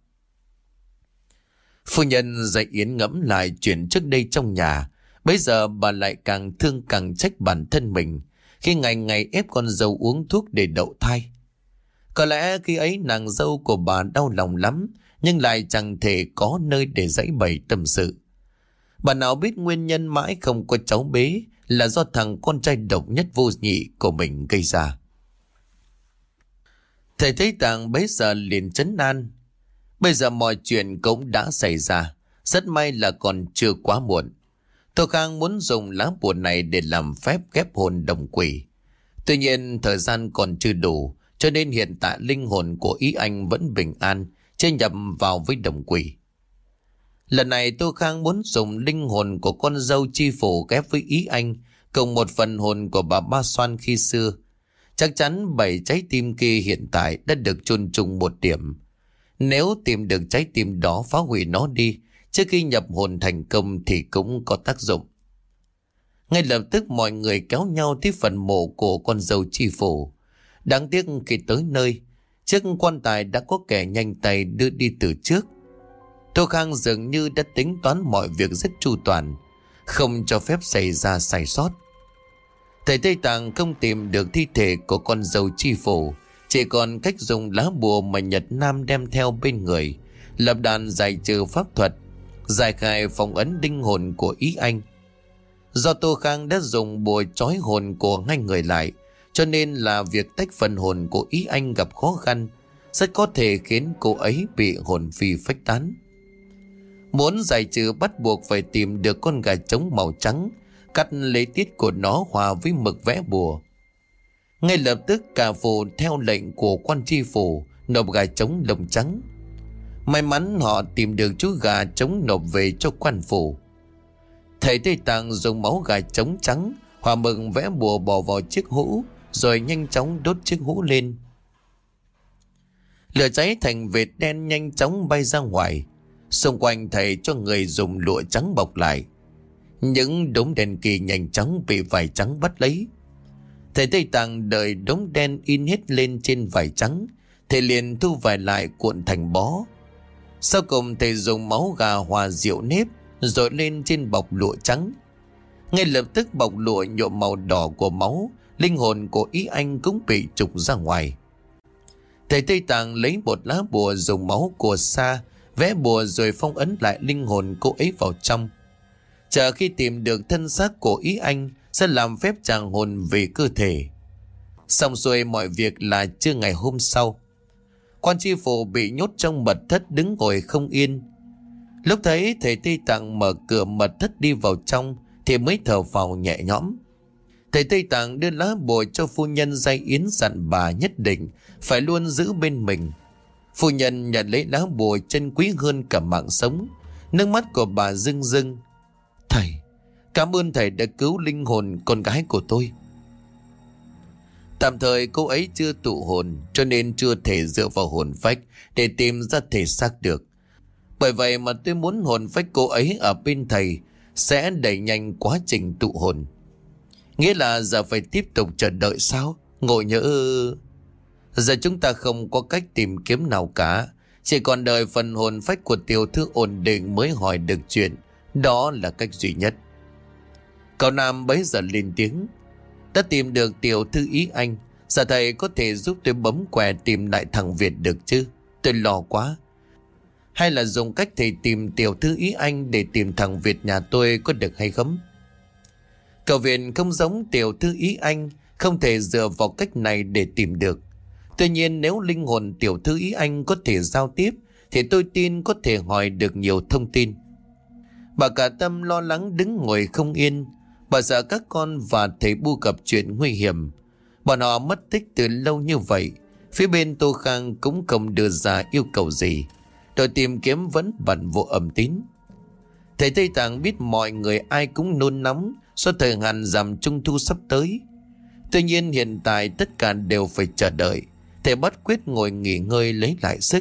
Phu nhân Dạy Yến ngẫm lại chuyện trước đây trong nhà. Bây giờ bà lại càng thương càng trách bản thân mình khi ngày ngày ép con dâu uống thuốc để đậu thai. Có lẽ khi ấy nàng dâu của bà đau lòng lắm, nhưng lại chẳng thể có nơi để giải bày tâm sự. Bà nào biết nguyên nhân mãi không có cháu bế là do thằng con trai độc nhất vô nhị của mình gây ra. Thầy Tây Tạng bấy giờ liền trấn an: Bây giờ mọi chuyện cũng đã xảy ra, rất may là còn chưa quá muộn. Tô Khang muốn dùng lá bùa này để làm phép ghép hồn đồng quỷ. Tuy nhiên thời gian còn chưa đủ, cho nên hiện tại linh hồn của Ý Anh vẫn bình an, chưa nhập vào với đồng quỷ. Lần này Tô Khang muốn dùng linh hồn của con dâu chi phủ ghép với Ý Anh, cùng một phần hồn của bà Ba Xoan khi xưa. Chắc chắn bảy trái tim kia hiện tại đã được chôn chung một điểm. Nếu tìm được trái tim đó phá hủy nó đi trước khi nhập hồn thành công thì cũng có tác dụng. Ngay lập tức mọi người kéo nhau tới phần mộ của con dâu chi phủ. Đáng tiếc khi tới nơi, chiếc quan tài đã có kẻ nhanh tay đưa đi từ trước. Tô Khang dường như đã tính toán mọi việc rất chu toàn, không cho phép xảy ra sai sót. Thầy Tây Tạng không tìm được thi thể của con dâu chi phủ, chỉ còn cách dùng lá bùa mà Nhật Nam đem theo bên người, lập đàn giải trừ pháp thuật, giải khai phong ấn linh hồn của Ý Anh. Do Tô Khang đã dùng bùa trói hồn của hai người lại, cho nên là việc tách phần hồn của Ý Anh gặp khó khăn, rất có thể khiến cô ấy bị hồn phi phách tán. Muốn giải trừ bắt buộc phải tìm được con gà trống màu trắng, cắt lấy tiết của nó hòa với mực vẽ bùa. Ngay lập tức cả phủ theo lệnh của quan tri phủ nộp gà trống lông trắng. May mắn họ tìm được chú gà trống nộp về cho quan phủ. Thầy Tây Tạng dùng máu gà trống trắng hòa mừng vẽ bùa bỏ vào chiếc hũ, rồi nhanh chóng đốt chiếc hũ lên. Lửa cháy thành vệt đen nhanh chóng bay ra ngoài. Xung quanh thầy cho người dùng lụa trắng bọc lại. Những đống đèn kỳ nhanh chóng bị vải trắng bắt lấy. Thầy Tây Tạng đợi đống đen in hết lên trên vải trắng, thầy liền thu vải lại cuộn thành bó. Sau cùng thầy dùng máu gà hòa rượu nếp rồi lên trên bọc lụa trắng. Ngay lập tức bọc lụa nhuộm màu đỏ của máu, linh hồn của Ý Anh cũng bị trục ra ngoài. Thầy Tây Tạng lấy một lá bùa dùng máu của Sa vẽ bùa rồi phong ấn lại linh hồn cô ấy vào trong. Chờ khi tìm được thân xác của Ý Anh sẽ làm phép tràng hồn về cơ thể. Xong xuôi mọi việc là trưa ngày hôm sau. Quan tri phủ bị nhốt trong mật thất đứng ngồi không yên. Lúc thấy thầy Tây Tạng mở cửa mật thất đi vào trong thì mới thở phào nhẹ nhõm. Thầy Tây Tạng đưa lá bùa cho phu nhân Giai Yến, dặn bà nhất định phải luôn giữ bên mình. Phu nhân nhận lấy lá bùa chân quý hơn cả mạng sống. Nước mắt của bà rưng rưng. Thầy, cảm ơn thầy đã cứu linh hồn con gái của tôi. Tạm thời cô ấy chưa tụ hồn, cho nên chưa thể dựa vào hồn phách để tìm ra thể xác được. Bởi vậy mà tôi muốn hồn phách cô ấy ở bên thầy sẽ đẩy nhanh quá trình tụ hồn. Nghĩa là giờ phải tiếp tục chờ đợi sao? Ngộ nhỡ... Giờ chúng ta không có cách tìm kiếm nào cả. Chỉ còn đợi phần hồn phách của tiểu thư ổn định mới hỏi được chuyện. Đó là cách duy nhất. Cậu Nam bấy giờ lên tiếng. Đã tìm được tiểu thư Ý Anh, giờ thầy có thể giúp tôi bấm quẻ tìm lại thằng Việt được chứ? Tôi lo quá. Hay là dùng cách thầy tìm tiểu thư Ý Anh để tìm thằng Việt nhà tôi có được hay không? Cậu Việt không giống tiểu thư Ý Anh, không thể dựa vào cách này để tìm được. Tuy nhiên nếu linh hồn tiểu thư Ý Anh có thể giao tiếp thì tôi tin có thể hỏi được nhiều thông tin. Bà cả Tâm lo lắng đứng ngồi không yên. Bà sợ các con và thầy Bu gặp chuyện nguy hiểm. Bọn họ mất tích từ lâu như vậy. Phía bên Tô Khang cũng không đưa ra yêu cầu gì. Đội tìm kiếm vẫn bận vô âm tín. Thầy Tây Tạng biết mọi người ai cũng nôn nóng do thời hạn rằm Trung thu sắp tới. Tuy nhiên hiện tại tất cả đều phải chờ đợi. Thầy bắt quyết ngồi nghỉ ngơi lấy lại sức.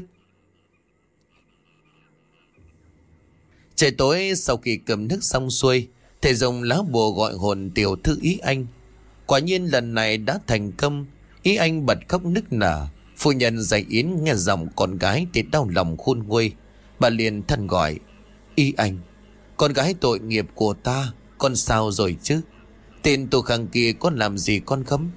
Trời tối sau khi cầm nước xong xuôi, thầy dùng lá bùa gọi hồn tiểu thư Ý Anh. Quả nhiên lần này đã thành công. Ý Anh bật khóc nức nở. Phu nhân Giai Yến nghe giọng con gái thì đau lòng khôn nguôi. Bà liền than gọi. Ý Anh, con gái tội nghiệp của ta, con sao rồi chứ? Tên Tô Khang kia có làm gì con không?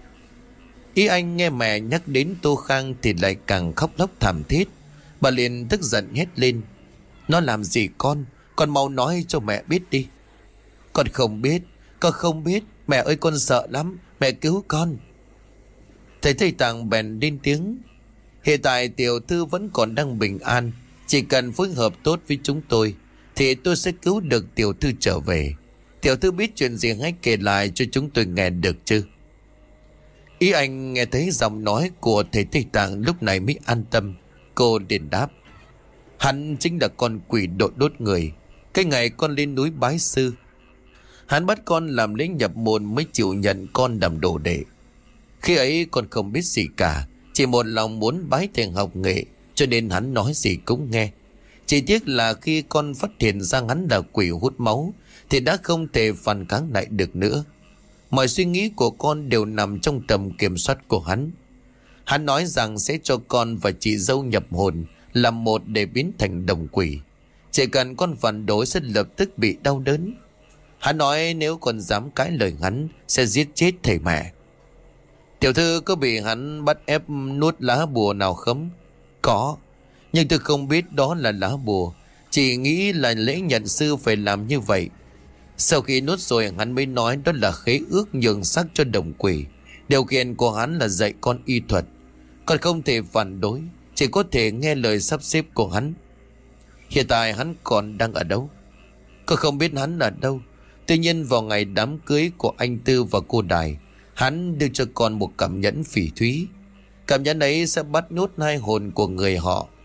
Ý Anh nghe mẹ nhắc đến Tô Khang thì lại càng khóc lóc thảm thiết. Bà liền tức giận hét lên. Nó làm gì con? Con mau nói cho mẹ biết đi. Con không biết, con không biết. Mẹ ơi con sợ lắm, mẹ cứu con. Thầy Tây Tạng bèn lên tiếng. Hiện tại tiểu thư vẫn còn đang bình an. Chỉ cần phối hợp tốt với chúng tôi thì tôi sẽ cứu được tiểu thư trở về. Tiểu thư biết chuyện gì hãy kể lại cho chúng tôi nghe được chứ? Ý Anh nghe thấy giọng nói của thầy Tây Tạng lúc này mới an tâm. Cô liền đáp. Hắn chính là con quỷ đội đốt người. Cái ngày con lên núi bái sư, hắn bắt con làm lễ nhập môn mới chịu nhận con làm đồ đệ. Khi ấy con không biết gì cả, chỉ một lòng muốn bái thầy học nghệ, cho nên hắn nói gì cũng nghe. Chỉ tiếc là khi con phát hiện ra hắn là quỷ hút máu thì đã không thể phản kháng lại được nữa. Mọi suy nghĩ của con đều nằm trong tầm kiểm soát của hắn. Hắn nói rằng sẽ cho con và chị dâu nhập hồn làm một để biến thành đồng quỷ. Chỉ cần con phản đối sẽ lập tức bị đau đớn. Hắn nói nếu con dám cãi lời hắn sẽ giết chết thầy mẹ. Tiểu thư có bị hắn bắt ép nuốt lá bùa nào không? Có, nhưng tôi không biết đó là lá bùa. Chỉ nghĩ là lễ nhận sư phải làm như vậy. Sau khi nuốt rồi hắn mới nói đó là khế ước nhường xác cho đồng quỷ. Điều kiện của hắn là dạy con y thuật. Con không thể phản đối, chỉ có thể nghe lời sắp xếp của hắn. Hiện tại hắn còn đang ở đâu? Con không biết hắn ở đâu. Tuy nhiên vào ngày đám cưới của anh Tư và cô Đài, hắn đưa cho con một cảm nhẫn phỉ thúy. Cảm nhẫn ấy sẽ bắt nhốt hai hồn của người họ.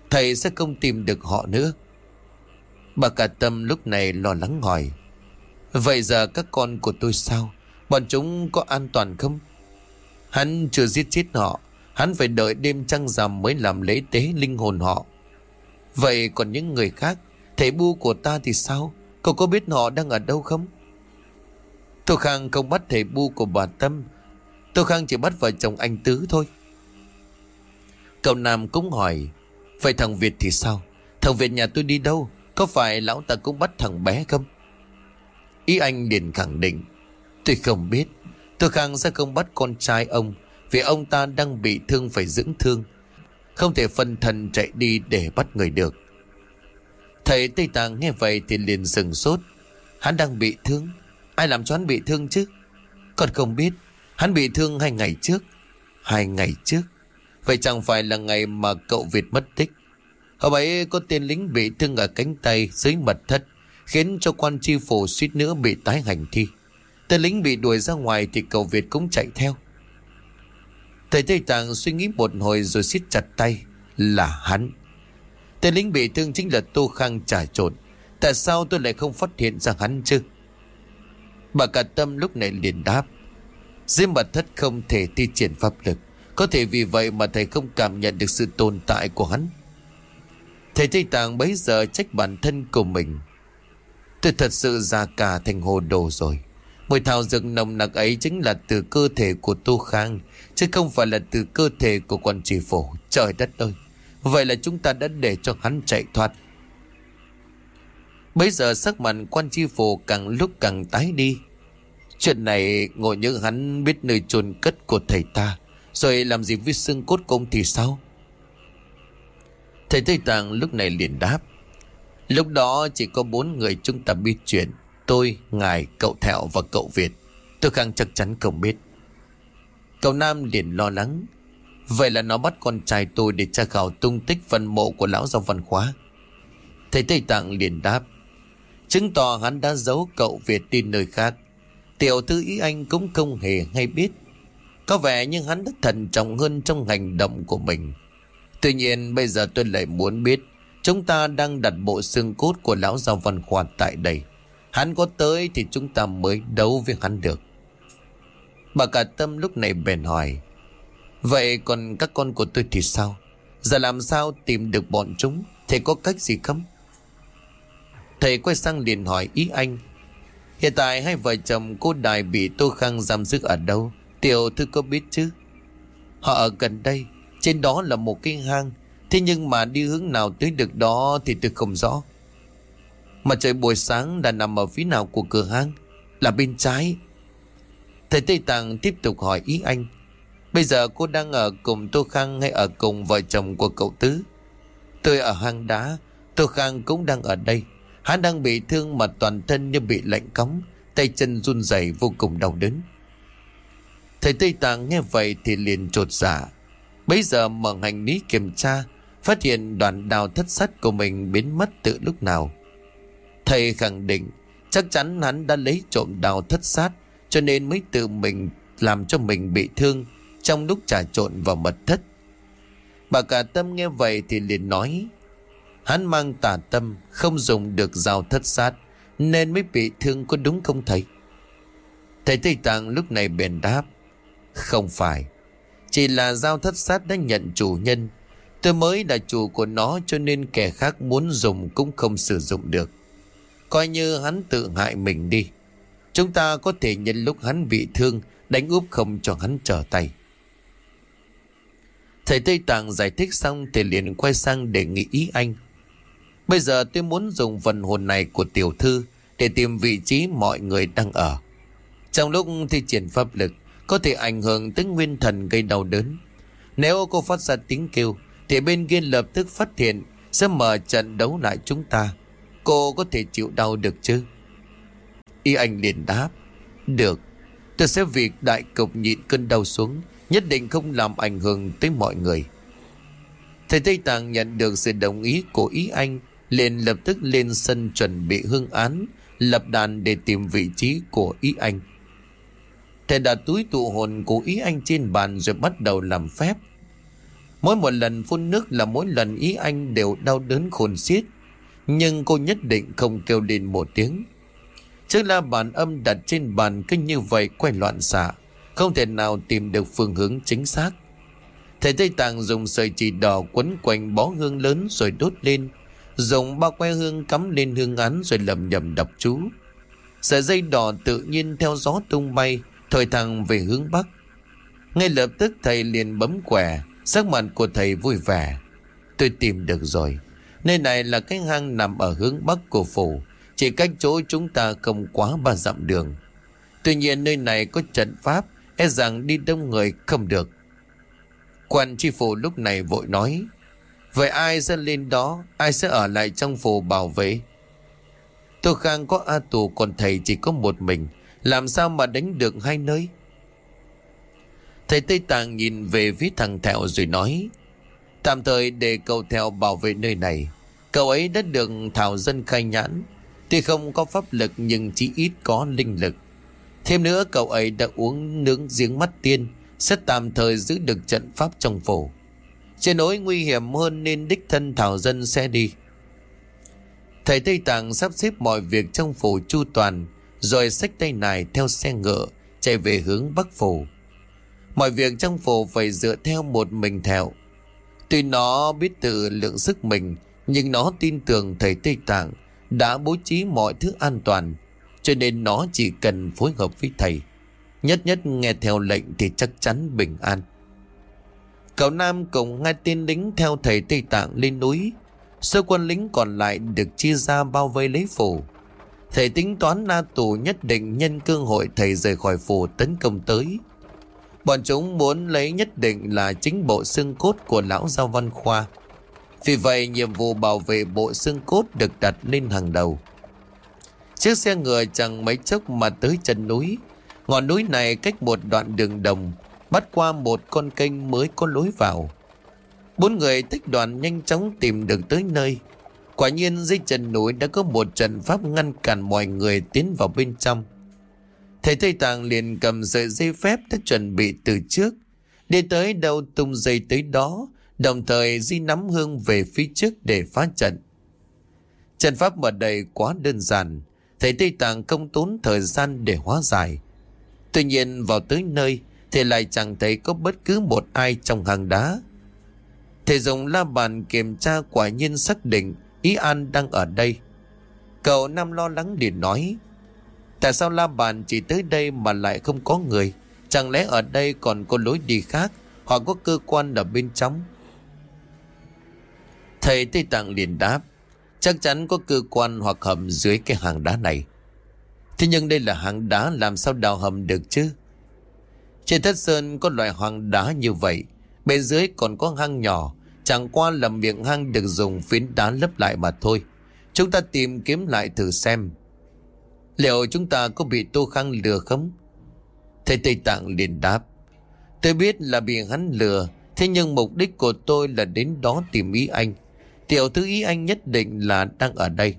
thầy sẽ không tìm được họ nữa. Bà cả Tâm lúc này lo lắng hỏi: Vậy giờ các con của tôi sao? Bọn chúng có an toàn không? Hắn chưa giết chết họ, hắn phải đợi đêm trăng rằm mới làm lễ tế linh hồn họ. Vậy còn những người khác, thầy Bu của ta thì sao? Cậu có biết họ đang ở đâu không? Tô Khang không bắt thầy Bu của bà Tâm, Tô Khang chỉ bắt vợ chồng anh Tứ thôi. Cậu Nam cũng hỏi: Vậy thằng Việt thì sao? Thằng Việt nhà tôi đi đâu? Có phải lão ta cũng bắt thằng bé không? Ý anh liền khẳng định: Tôi không biết. Tô Khang sẽ không bắt con trai ông, vì ông ta đang bị thương phải dưỡng thương, không thể phân thân chạy đi để bắt người được. Thầy Tây Tạng nghe vậy thì liền sừng sốt. Hắn đang bị thương? Ai làm cho hắn bị thương chứ? Con không biết. Hắn bị thương hai ngày trước. Hai ngày trước? Vậy chẳng phải là ngày mà cậu Việt mất tích? Hôm ấy có tên lính bị thương ở cánh tay dưới mật thất, khiến cho quan tri phủ suýt nữa bị tái hành thi. Tên lính bị đuổi ra ngoài thì cậu Việt cũng chạy theo. Thầy Tây Tạng suy nghĩ một hồi rồi siết chặt tay. Là hắn. Tên lính bị thương chính là Tô Khang trà trộn. Tại sao tôi lại không phát hiện ra hắn chứ? Bà cả Tâm lúc này liền đáp: Dưới mật thất không thể thi triển pháp lực, có thể vì vậy mà thầy không cảm nhận được sự tồn tại của hắn. Thầy Tây Tạng bấy giờ trách bản thân của mình: Tôi thật sự già cả thành hồ đồ rồi. Mùi thảo dược nồng nặc ấy chính là từ cơ thể của Tô Khang, chứ không phải là từ cơ thể của quan tri phủ. Trời đất ơi! Vậy là chúng ta đã để cho hắn chạy thoát. Bây giờ sắc mặt quan tri phủ càng lúc càng tái đi. Chuyện này ngồi nhớ hắn biết nơi chôn cất của thầy ta, rồi làm gì với xương cốt công thì sao? Thầy Tây Tạng lúc này liền đáp: Lúc đó chỉ có bốn người chúng ta biết chuyện. Tôi, ngài, cậu Thẹo và cậu Việt. Tôi Khang chắc chắn không biết. Cậu Nam liền lo lắng: Vậy là nó bắt con trai tôi để tra khảo tung tích phần mộ của lão Giao Văn Khóa. Thầy Tây Tạng liền đáp: Chứng tỏ hắn đã giấu cậu Việt đi nơi khác. Tiểu thư ý anh cũng không hề hay biết. Có vẻ như hắn đã thận trọng hơn trong hành động của mình. Tuy nhiên bây giờ tôi lại muốn biết, chúng ta đang đặt bộ xương cốt của lão Giao Văn Khóa tại đây. Hắn có tới thì chúng ta mới đấu với hắn được. Bà cả Tâm lúc này bèn hỏi: Vậy còn các con của tôi thì sao? Giờ làm sao tìm được bọn chúng? Thầy có cách gì không? Thầy quay sang liền hỏi ý anh: Hiện tại hai vợ chồng cô Đài bị Tô Khang giam giữ ở đâu? Tiểu thư có biết chứ? Họ ở gần đây. Trên đó là một cái hang. Thế nhưng mà đi hướng nào tới được đó thì tôi không rõ. Mà trời buổi sáng đã nằm ở phía nào của cửa hang? Là bên trái. Thầy Tây Tạng tiếp tục hỏi ý anh: Bây giờ cô đang ở cùng Tô Khang hay ở cùng vợ chồng của cậu Tứ? Tôi ở hang đá. Tô Khang cũng đang ở đây. Hắn đang bị thương mà toàn thân như bị lạnh cóng, tay chân run rẩy vô cùng đau đớn. Thầy Tây Tạng nghe vậy thì liền chột dạ. Bấy giờ mở hành lý kiểm tra, phát hiện đoạn đào thất sát của mình biến mất từ lúc nào. Thầy khẳng định chắc chắn hắn đã lấy trộm đào thất sát, cho nên mới tự mình làm cho mình bị thương trong lúc trà trộn vào mật thất. Bà cả Tâm nghe vậy thì liền nói: Hắn mang tà tâm, không dùng được dao thất sát nên mới bị thương, có đúng không thầy? Thầy Tây Tạng lúc này bèn đáp: Không phải. Chỉ là dao thất sát đã nhận chủ nhân. Tôi mới là chủ của nó, cho nên kẻ khác muốn dùng cũng không sử dụng được. Coi như hắn tự hại mình đi. Chúng ta có thể nhân lúc hắn bị thương đánh úp không cho hắn trở tay. Thầy Tây Tạng giải thích xong thì liền quay sang đề nghị ý anh: Bây giờ tôi muốn dùng phần hồn này của tiểu thư để tìm vị trí mọi người đang ở. Trong lúc thi triển pháp lực có thể ảnh hưởng tới nguyên thần gây đau đớn. Nếu cô phát ra tiếng kêu thì bên kia lập tức phát hiện, sẽ mở trận đấu lại chúng ta. Cô có thể chịu đau được chứ? Y anh liền đáp: Được. Tôi sẽ việc đại cục nhịn cơn đau xuống, nhất định không làm ảnh hưởng tới mọi người. Thầy Tây Tạng nhận được sự đồng ý của ý anh, liền lập tức lên sân chuẩn bị hương án, lập đàn để tìm vị trí của ý anh. Thầy đặt túi tụ hồn của ý anh trên bàn rồi bắt đầu làm phép. Mỗi một lần phun nước là mỗi lần ý anh đều đau đớn khôn xiết. Nhưng cô nhất định không kêu lên một tiếng. Chiếc la bàn âm đặt trên bàn cứ như vậy quay loạn xạ, không thể nào tìm được phương hướng chính xác. Thầy Tây Tạng dùng sợi chỉ đỏ quấn quanh bó hương lớn rồi đốt lên, dùng bao que hương cắm lên hương án rồi lẩm nhẩm đọc chú. Sợi dây đỏ tự nhiên theo gió tung bay, thổi thẳng về hướng bắc. Ngay lập tức thầy liền bấm quẻ, sắc mặt của thầy vui vẻ. Tôi tìm được rồi. Nơi này là cái hang nằm ở hướng bắc của phủ, chỉ cách chỗ chúng ta không quá ba dặm đường. Tuy nhiên nơi này có trận pháp, e rằng đi đông người không được. Quan tri phủ lúc này vội nói: vậy ai sẽ lên đó, ai sẽ ở lại trong phủ bảo vệ? Tô Khang có A Tù, còn thầy chỉ có một mình, làm sao mà đánh được hai nơi? Thầy Tây Tạng nhìn về phía thằng Thẹo rồi nói: tạm thời để cậu Thẹo bảo vệ nơi này. Cậu ấy đã được thảo dân khai nhãn, tuy không có pháp lực nhưng chỉ ít có linh lực. Thêm nữa cậu ấy đã uống nướng giếng mắt tiên, sẽ tạm thời giữ được trận pháp trong phủ. Trên nỗi nguy hiểm hơn nên đích thân thảo dân sẽ đi. Thầy Tây Tạng sắp xếp mọi việc trong phủ chu toàn, rồi xách tay nải theo xe ngựa chạy về hướng bắc phủ. Mọi việc trong phủ phải dựa theo một mình Thẹo. Tuy nó biết tự lượng sức mình, nhưng nó tin tưởng thầy Tây Tạng đã bố trí mọi thứ an toàn, cho nên nó chỉ cần phối hợp với thầy, nhất nhất nghe theo lệnh thì chắc chắn bình an. Cậu Nam cùng hai tên lính theo thầy Tây Tạng lên núi. Số quân lính còn lại được chia ra bao vây lấy phủ. Thầy tính toán Na Tù nhất định nhân cơ hội thầy rời khỏi phủ tấn công tới. Bọn chúng muốn lấy nhất định là chính bộ xương cốt của lão Giao Văn Khoa. Vì vậy nhiệm vụ bảo vệ bộ xương cốt được đặt lên hàng đầu. Chiếc xe ngựa chẳng mấy chốc mà tới chân núi. Ngọn núi này cách một đoạn đường đồng, bắt qua một con kênh mới có lối vào. Bốn người tách đoàn nhanh chóng tìm được tới nơi. Quả nhiên dưới chân núi đã có một trận pháp ngăn cản mọi người tiến vào bên trong. Thầy Tây Tạng liền cầm sợi dây phép đã chuẩn bị từ trước, đi tới đâu tung dây tới đó, đồng thời di nắm hương về phía trước để phá trận. Trận pháp ở đây quá đơn giản, thầy Tây Tạng không tốn thời gian để hóa giải. Tuy nhiên vào tới nơi thì lại chẳng thấy có bất cứ một ai trong hang đá. Thầy dùng la bàn kiểm tra, quả nhiên xác định Ý An đang ở đây. Cậu Nam lo lắng liền nói: tại sao la bàn chỉ tới đây mà lại không có người? Chẳng lẽ ở đây còn có lối đi khác, hoặc có cơ quan ở bên trong? Thầy Tây Tạng liền đáp: chắc chắn có cơ quan hoặc hầm dưới cái hang đá này. Thế nhưng đây là hang đá, làm sao đào hầm được chứ? Trên Thất Sơn có loại hang đá như vậy, bên dưới còn có hang nhỏ, chẳng qua là miệng hang được dùng phiến đá lấp lại mà thôi. Chúng ta tìm kiếm lại thử xem, liệu chúng ta có bị Tô Khang lừa không? Thầy Tây Tạng liền đáp: tôi biết là bị hắn lừa, thế nhưng mục đích của tôi là đến đó tìm Ý Anh. Tiểu thư Ý Anh nhất định là đang ở đây.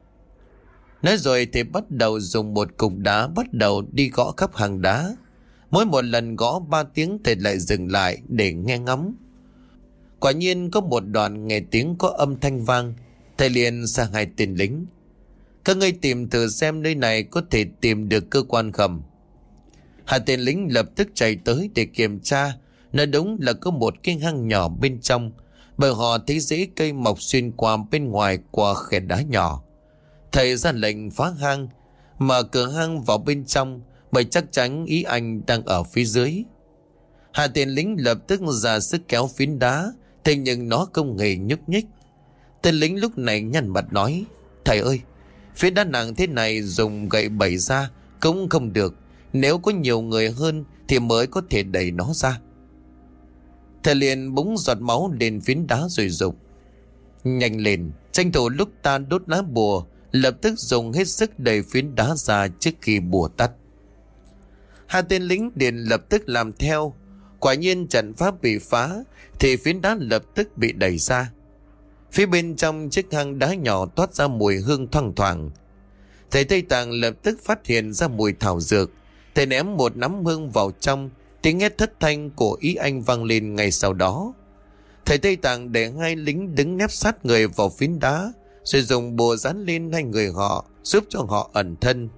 Nói rồi thì bắt đầu dùng một cục đá bắt đầu đi gõ khắp hang đá. Mỗi một lần gõ ba tiếng thầy lại dừng lại để nghe ngắm. Quả nhiên có một đoạn nghe tiếng có âm thanh vang. Thầy liền sang hai tên lính: các ngươi tìm thử xem nơi này có thể tìm được cơ quan không. Hai tên lính lập tức chạy tới để kiểm tra. Nói đúng là có một cái hang nhỏ bên trong, bởi họ thấy rễ cây mọc xuyên qua bên ngoài qua khe đá nhỏ. Thầy ra lệnh phá hang, mở cửa hang vào bên trong, bởi chắc chắn Ý Anh đang ở phía dưới. Hai tên lính lập tức ra sức kéo phiến đá, thế nhưng nó không hề nhúc nhích. Tên lính lúc này nhăn mặt nói: thầy ơi, phiến đá nặng thế này dùng gậy bẩy ra cũng không được, nếu có nhiều người hơn thì mới có thể đẩy nó ra. Thầy liền búng giọt máu lên phiến đá rồi dục: nhanh lên, tranh thủ lúc ta đốt lá bùa, lập tức dùng hết sức đẩy phiến đá ra trước khi bùa tắt. Hai tên lính liền lập tức làm theo. Quả nhiên trận pháp bị phá thì phiến đá lập tức bị đẩy ra. Phía bên trong chiếc hang đá nhỏ toát ra mùi hương thoang thoảng. Thầy Tây Tạng lập tức phát hiện ra mùi thảo dược. Thầy ném một nắm hương vào trong, tiếng hét thất thanh của Ý Anh vang lên ngay sau đó. Thầy Tây Tạng để hai lính đứng nép sát người vào phiến đá, rồi dùng bùa dán lên hai người họ, giúp cho họ ẩn thân.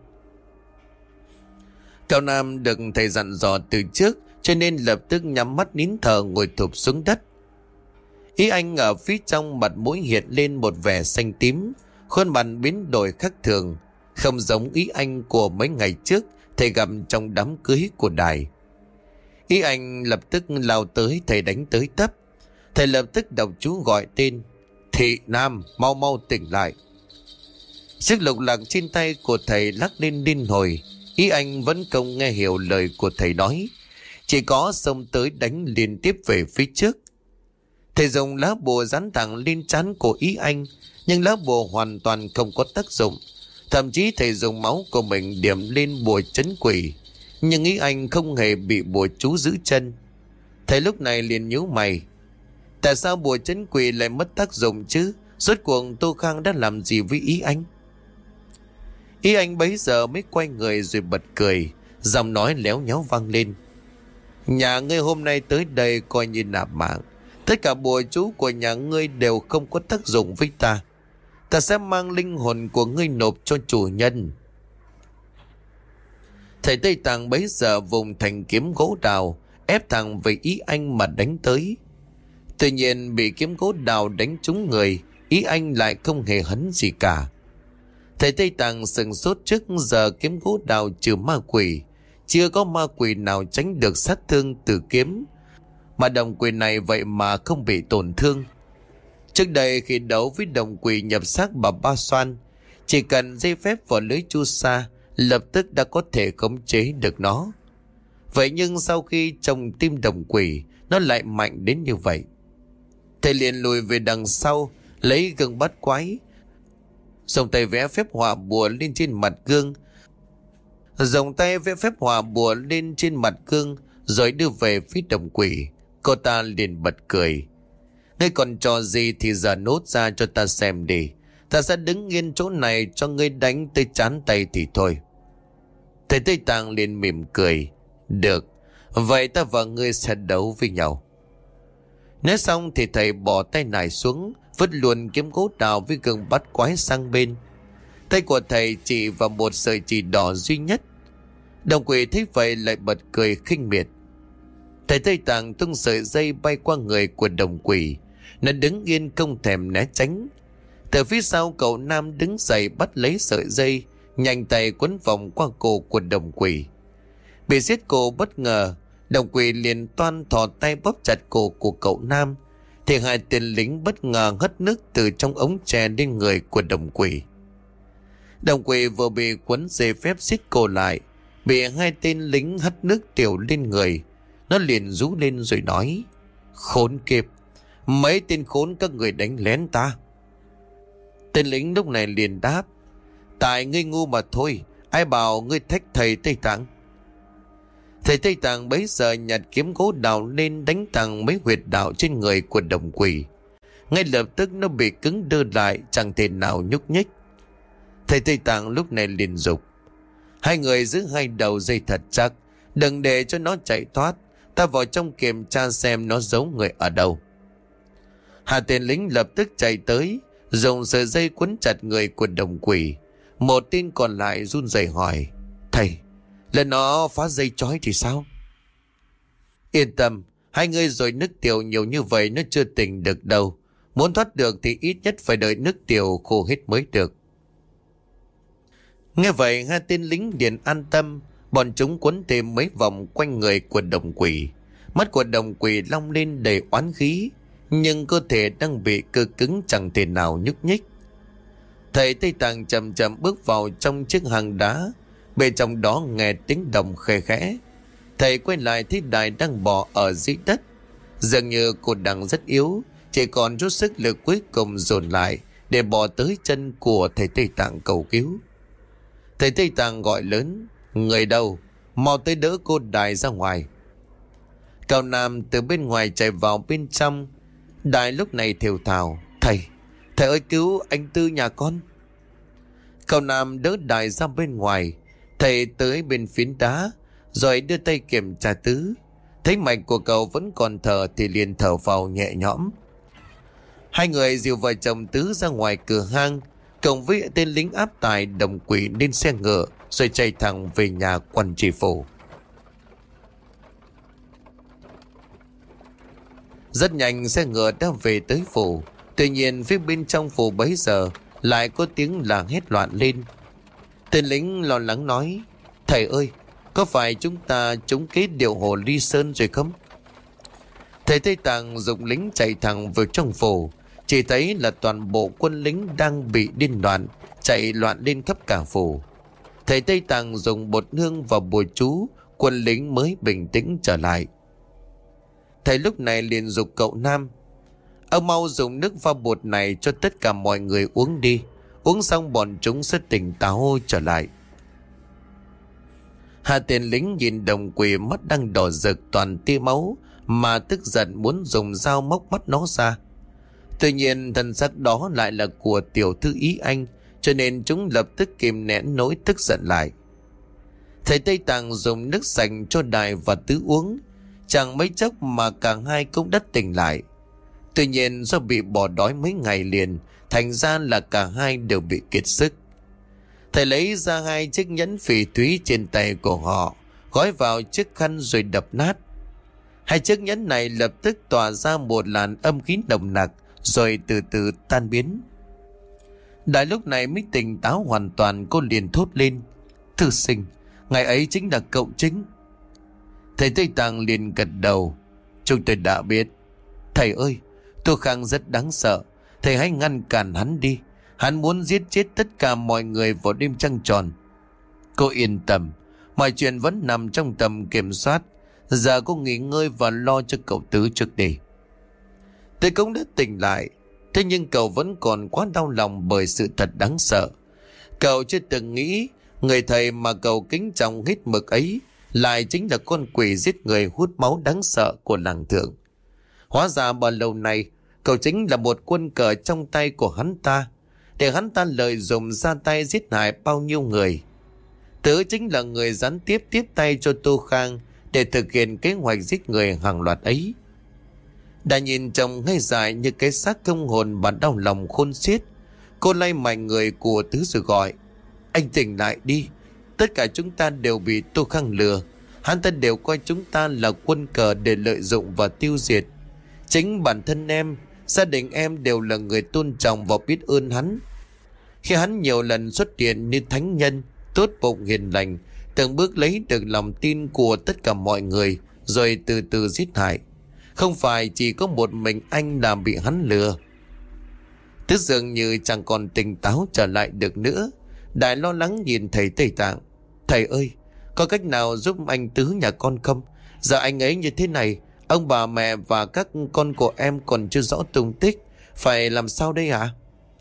Cao Nam được thầy dặn dò từ trước, cho nên lập tức nhắm mắt nín thở ngồi thụp xuống đất. Ý anh ở phía trong mặt mũi hiện lên một vẻ xanh tím, khuôn mặt biến đổi khác thường, không giống ý anh của mấy ngày trước thầy gặp trong đám cưới của Đài. Ý anh lập tức lao tới thầy đánh tới tấp. Thầy lập tức đọc chú gọi tên: Thị Nam, mau mau tỉnh lại. Chiếc lục lạc trên tay của thầy lắc lên liên hồi. Ý anh vẫn không nghe hiểu lời của thầy nói, chỉ có xông tới đánh liên tiếp về phía trước. Thầy dùng lá bùa dán thẳng lên trán của ý anh, nhưng lá bùa hoàn toàn không có tác dụng. Thậm chí thầy dùng máu của mình điểm lên bùa trấn quỷ, nhưng ý anh không hề bị bùa chú giữ chân. Thầy lúc này liền nhíu mày. Tại sao bùa trấn quỷ lại mất tác dụng chứ? Rốt cuộc Tô Khang đã làm gì với ý anh? Ý anh bấy giờ mới quay người rồi bật cười, giọng nói léo nhéo vang lên: Nhà ngươi hôm nay tới đây coi như nạp mạng. Tất cả bùa chú của nhà ngươi đều không có tác dụng với ta. Ta sẽ mang linh hồn của ngươi nộp cho chủ nhân. Thầy Tây Tạng bấy giờ vùng thành kiếm gỗ đào, ép thẳng về ý anh mà đánh tới. Tuy nhiên bị kiếm gỗ đào đánh trúng người, ý anh lại không hề hấn gì cả. Thầy Tây Tạng sừng sốt, trước giờ kiếm gỗ đào trừ ma quỷ, chưa có ma quỷ nào tránh được sát thương từ kiếm, mà đồng quỷ này vậy mà không bị tổn thương. Trước đây khi đấu với đồng quỷ nhập xác bà Ba Xoan, chỉ cần dây phép vào lưới chu sa, lập tức đã có thể khống chế được nó. Vậy nhưng sau khi trồng tim đồng quỷ, nó lại mạnh đến như vậy. Thầy liền lùi về đằng sau, lấy gương bát quái, dùng tay vẽ phép họa bùa lên trên mặt gương, dùng tay vẽ phép họa bùa lên trên mặt gương, rồi đưa về phía đồng quỷ. Cô ta liền bật cười: Ngươi còn trò gì thì giờ nốt ra cho ta xem đi. Ta sẽ đứng yên chỗ này cho ngươi đánh tới chán tay thì thôi. Thầy Tây Tạng liền mỉm cười: Được, vậy ta và ngươi sẽ đấu với nhau. Nói xong thì thầy bỏ tay nải xuống, vứt luôn kiếm gỗ đào với gương bắt quái sang bên. Tay của thầy chỉ vào một sợi chỉ đỏ duy nhất. Đồng quỷ thấy vậy lại bật cười khinh miệt. Thầy Tây Tạng tung sợi dây bay qua người của đồng quỷ. Nó đứng yên không thèm né tránh. Từ phía sau cậu Nam đứng dậy bắt lấy sợi dây, nhanh tay quấn vòng qua cổ của đồng quỷ. Bị giết cổ bất ngờ, đồng quỷ liền toan thò tay bóp chặt cổ của cậu Nam, thì hai tên lính bất ngờ hất nước từ trong ống tre lên người của đồng quỷ. Đồng quỷ vừa bị quấn dây phép xiết cổ lại, bị hai tên lính hất nước tiểu lên người. Nó liền rú lên rồi nói: Khốn kiếp, mấy tên khốn các người đánh lén ta. Tên lính lúc này liền đáp: Tại ngươi ngu mà thôi, ai bảo ngươi thách thầy Tây Tạng. Thầy Tây Tạng bấy giờ nhặt kiếm gỗ đào lên đánh thẳng mấy huyệt đạo trên người của đồng quỷ. Ngay lập tức nó bị cứng đơ lại, chẳng thể nào nhúc nhích. Thầy Tây Tạng lúc này liền dục: Hai người giữ hai đầu dây thật chắc, đừng để cho nó chạy thoát. Ta vào trong kiểm tra xem nó giấu người ở đâu. Hai tên lính lập tức chạy tới, dùng sợi dây quấn chặt người của đồng quỷ. Một tên còn lại run rẩy hỏi: Thầy, lần nó phá dây trói thì sao? Yên tâm, hai người rồi nước tiểu nhiều như vậy nó chưa tỉnh được đâu. Muốn thoát được thì ít nhất phải đợi nước tiểu khô hết mới được. Nghe vậy hai tên lính liền an tâm. Bọn chúng quấn thêm mấy vòng quanh người của đồng quỷ. Mắt của đồng quỷ long lên đầy oán khí, nhưng cơ thể đang bị cơ cứng chẳng thể nào nhúc nhích. Thầy Tây Tạng chậm chậm bước vào trong chiếc hang đá. Bên trong đó nghe tiếng động khe khẽ. Thầy quay lại thấy Đài đang bò ở dưới đất. Dường như cô đang rất yếu, chỉ còn chút sức lực cuối cùng dồn lại để bò tới chân của thầy Tây Tạng cầu cứu. Thầy Tây Tạng gọi lớn: Người đâu, mau tới đỡ cô Đài ra ngoài. Cao Nam từ bên ngoài chạy vào bên trong. Đài lúc này thều thào: Thầy, thầy ơi cứu anh Tư nhà con. Cao Nam đỡ Đài ra bên ngoài. Thầy tới bên phiến đá, rồi đưa tay kiểm tra Tứ. Thầy Thấy mạch của cậu vẫn còn thở thì liền thở phào nhẹ nhõm. Hai người dìu vợ chồng Tứ ra ngoài cửa hang, cộng với tên lính áp tải Đồng Quỷ lên xe ngựa rồi chạy thẳng về nhà quan tri phủ. Rất nhanh xe ngựa đã về tới phủ. Tuy nhiên phía bên trong phủ bấy giờ lại có tiếng là hét loạn lên. Tên lính lo lắng nói: "Thầy ơi, có phải chúng ta trúng kế điệu hồ ly sơn rồi không?" Thầy Tây Tạng dùng lính chạy thẳng vào trong phủ. Chỉ thấy là toàn bộ quân lính đang bị điên loạn, chạy loạn lên khắp cả phủ. Thầy Tây Tạng dùng bột hương và bùa chú, quân lính mới bình tĩnh trở lại. Thầy lúc này liền giục cậu Nam: "Ông mau dùng nước pha bột này cho tất cả mọi người uống đi. Uống xong bọn chúng sẽ tỉnh táo trở lại." Hai tên lính nhìn Đồng Quỷ mắt đang đỏ rực toàn tia máu mà tức giận muốn dùng dao móc mắt nó ra. Tuy nhiên thân xác đó lại là của tiểu thư Ý Anh, cho nên chúng lập tức kìm nén nỗi tức giận lại. Thầy Tây Tạng dùng nước sạch cho Đại và Tứ uống. Chẳng mấy chốc mà cả hai cũng đã tỉnh lại. Tuy nhiên do bị bỏ đói mấy ngày liền, thành ra là cả hai đều bị kiệt sức. Thầy lấy ra hai chiếc nhẫn phỉ thúy trên tay của họ, gói vào chiếc khăn rồi đập nát. Hai chiếc nhẫn này lập tức tỏa ra một làn âm khí nồng nặc, rồi từ từ tan biến. Đại lúc này mới tỉnh táo hoàn toàn, cô liền thốt lên: "Thư sinh, ngày ấy chính là cậu chính." Thầy Tây Tạng liền gật đầu: "Chúng tôi đã biết. Thầy ơi, Tô Khang rất đáng sợ. Thầy hãy ngăn cản hắn đi. Hắn muốn giết chết tất cả mọi người vào đêm trăng tròn." "Cô yên tâm, mọi chuyện vẫn nằm trong tầm kiểm soát. Giờ cô nghỉ ngơi và lo cho cậu Tứ trước đi." Tôi cũng đã tỉnh lại. Thế nhưng cậu vẫn còn quá đau lòng bởi sự thật đáng sợ. Cậu chưa từng nghĩ người thầy mà cậu kính trọng hết mực ấy lại chính là con quỷ giết người hút máu đáng sợ của làng Thượng. Hóa ra bao lâu nay cậu chính là một quân cờ trong tay của hắn ta, để hắn ta lợi dụng ra tay giết hại bao nhiêu người. Tứ chính là người gián tiếp tiếp tay cho Tô Khang để thực hiện kế hoạch giết người hàng loạt ấy. Đã nhìn chồng ngay dài như cái xác không hồn và đau lòng khôn xiết, cô lay mạnh người của Tứ rồi gọi: "Anh tỉnh lại đi. Tất cả chúng ta đều bị Tô Khang lừa. Hắn ta đều coi chúng ta là quân cờ để lợi dụng và tiêu diệt. Chính bản thân em, gia đình em đều là người tôn trọng và biết ơn hắn. Khi hắn nhiều lần xuất hiện như thánh nhân, tốt bụng hiền lành, từng bước lấy được lòng tin của tất cả mọi người, rồi từ từ giết hại. Không phải chỉ có một mình anh làm bị hắn lừa." Tức dường như chẳng còn tỉnh táo trở lại được nữa. Đại lo lắng nhìn thầy Tây Tạng: "Thầy ơi, có cách nào giúp anh Tứ nhà con không? Giờ anh ấy như thế này, ông bà mẹ và các con của em còn chưa rõ tung tích. Phải làm sao đây ạ?"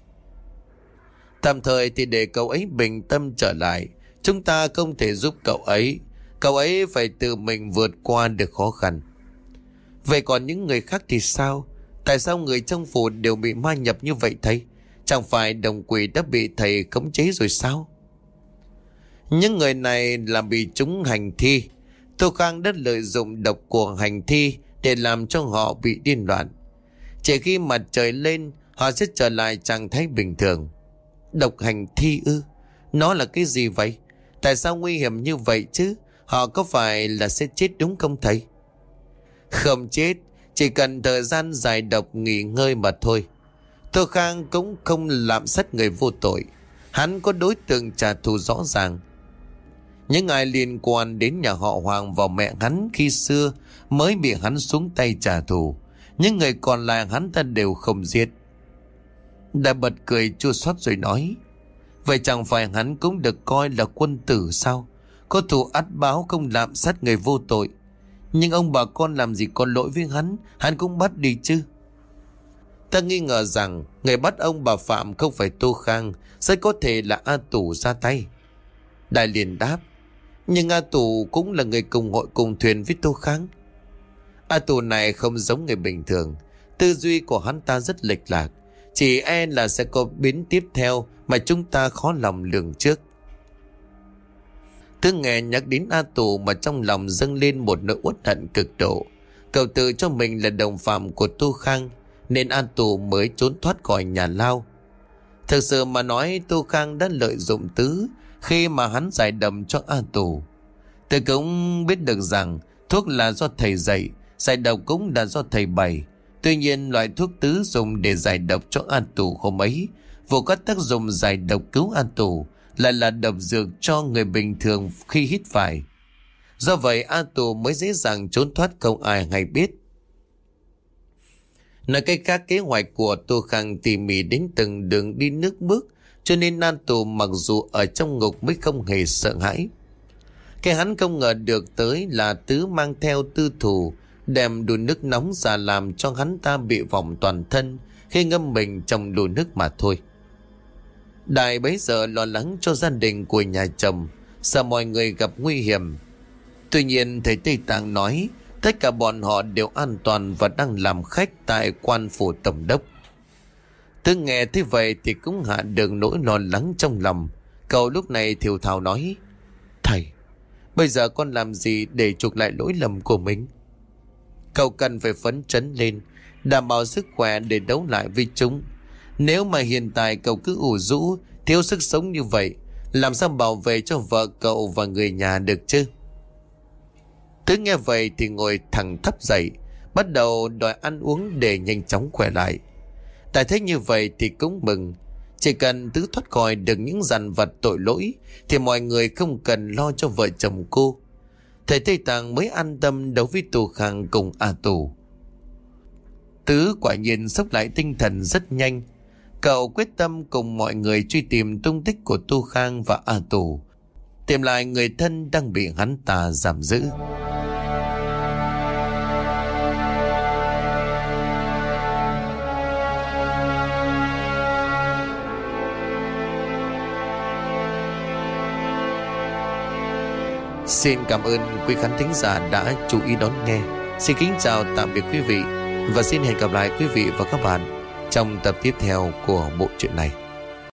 "Tạm thời thì để cậu ấy bình tâm trở lại. Chúng ta không thể giúp cậu ấy. Cậu ấy phải tự mình vượt qua được khó khăn." "Vậy còn những người khác thì sao? Tại sao người trong phủ đều bị ma nhập như vậy thầy? Chẳng phải Đồng Quỷ đã bị thầy khống chế rồi sao?" "Những người này là bị chúng hành thi. Tô Khang đã lợi dụng độc của hành thi để làm cho họ bị điên loạn. Chỉ khi mặt trời lên, họ sẽ trở lại trạng thái bình thường." "Độc hành thi ư? Nó là cái gì vậy? Tại sao nguy hiểm như vậy chứ? Họ có phải là sẽ chết đúng không thầy?" "Không chết, chỉ cần thời gian dài độc nghỉ ngơi mà thôi. Tô Khang cũng không lạm sát người vô tội. Hắn có đối tượng trả thù rõ ràng. Những ai liên quan đến nhà họ Hoàng và mẹ hắn khi xưa mới bị hắn xuống tay trả thù. Những người còn lại hắn ta đều không giết." Đã bật cười chua xót rồi nói: "Vậy chẳng phải hắn cũng được coi là quân tử sao? Có thù ắt báo, không lạm sát người vô tội. Nhưng ông bà con làm gì có lỗi với hắn, hắn cũng bắt đi chứ." "Ta nghi ngờ rằng người bắt ông bà Phạm không phải Tô Khang, rất có thể là A Tù ra tay." Đại liền đáp: "Nhưng A Tù cũng là người cùng hội cùng thuyền với Tô Khang." "A Tù này không giống người bình thường. Tư duy của hắn ta rất lệch lạc. Chỉ e là sẽ có biến tiếp theo mà chúng ta khó lòng lường trước." Tứ nghe nhắc đến A Tù mà trong lòng dâng lên một nỗi uất hận cực độ. Cậu tự cho mình là đồng phạm của Tu Khang, nên A Tù mới trốn thoát khỏi nhà lao. Thực sự mà nói, Tu Khang đã lợi dụng Tứ khi mà hắn giải độc cho A Tù. Tứ cũng biết được rằng thuốc là do thầy dạy, giải độc cũng là do thầy bày. Tuy nhiên loại thuốc Tứ dùng để giải độc cho A Tù hôm ấy vô có tác dụng giải độc cứu A Tù, lại là độc dược cho người bình thường khi hít phải. Do vậy A Tù mới dễ dàng trốn thoát, không ai hay biết. Nói cách khác, kế hoạch của Tu Khang tỉ mỉ đến từng đường đi nước bước, cho nên A Tù mặc dù ở trong ngục mới không hề sợ hãi. Cái hắn không ngờ được tới là Tứ mang theo tư thù, đem đun nước nóng ra làm cho hắn ta bị vòng toàn thân khi ngâm mình trong đun nước mà thôi. Đại bấy giờ lo lắng cho gia đình của nhà chồng, sợ mọi người gặp nguy hiểm. Tuy nhiên thầy Tây Tạng nói tất cả bọn họ đều an toàn và đang làm khách tại quan phủ tổng đốc. Tứ nghe thế vậy thì cũng hạ được nỗi lo lắng trong lòng. Cậu lúc này thều thào nói: Thầy, bây giờ con làm gì để chuộc lại lỗi lầm của mình? Cậu cần phải phấn chấn lên, đảm bảo sức khỏe để đấu lại với chúng. Nếu mà hiện tại cậu cứ ủ rũ, thiếu sức sống như vậy, làm sao bảo vệ cho vợ cậu và người nhà được chứ? Tứ nghe vậy thì ngồi thẳng thấp dậy, bắt đầu đòi ăn uống để nhanh chóng khỏe lại. Tại thấy như vậy thì cũng mừng. Chỉ cần Tứ thoát khỏi được những dằn vặt tội lỗi thì mọi người không cần lo cho vợ chồng cô. Thầy Tây Tạng mới an tâm đấu với Tu Khang cùng A Tù. Tứ quả nhiên sốc lại tinh thần rất nhanh. Cậu quyết tâm cùng mọi người truy tìm tung tích của Tu Khang và A Tù, tìm lại người thân đang bị hắn ta giam giữ. Xin cảm ơn quý khán thính giả đã chú ý đón nghe. Xin kính chào tạm biệt quý vị và xin hẹn gặp lại quý vị và các bạn trong tập tiếp theo của bộ truyện này.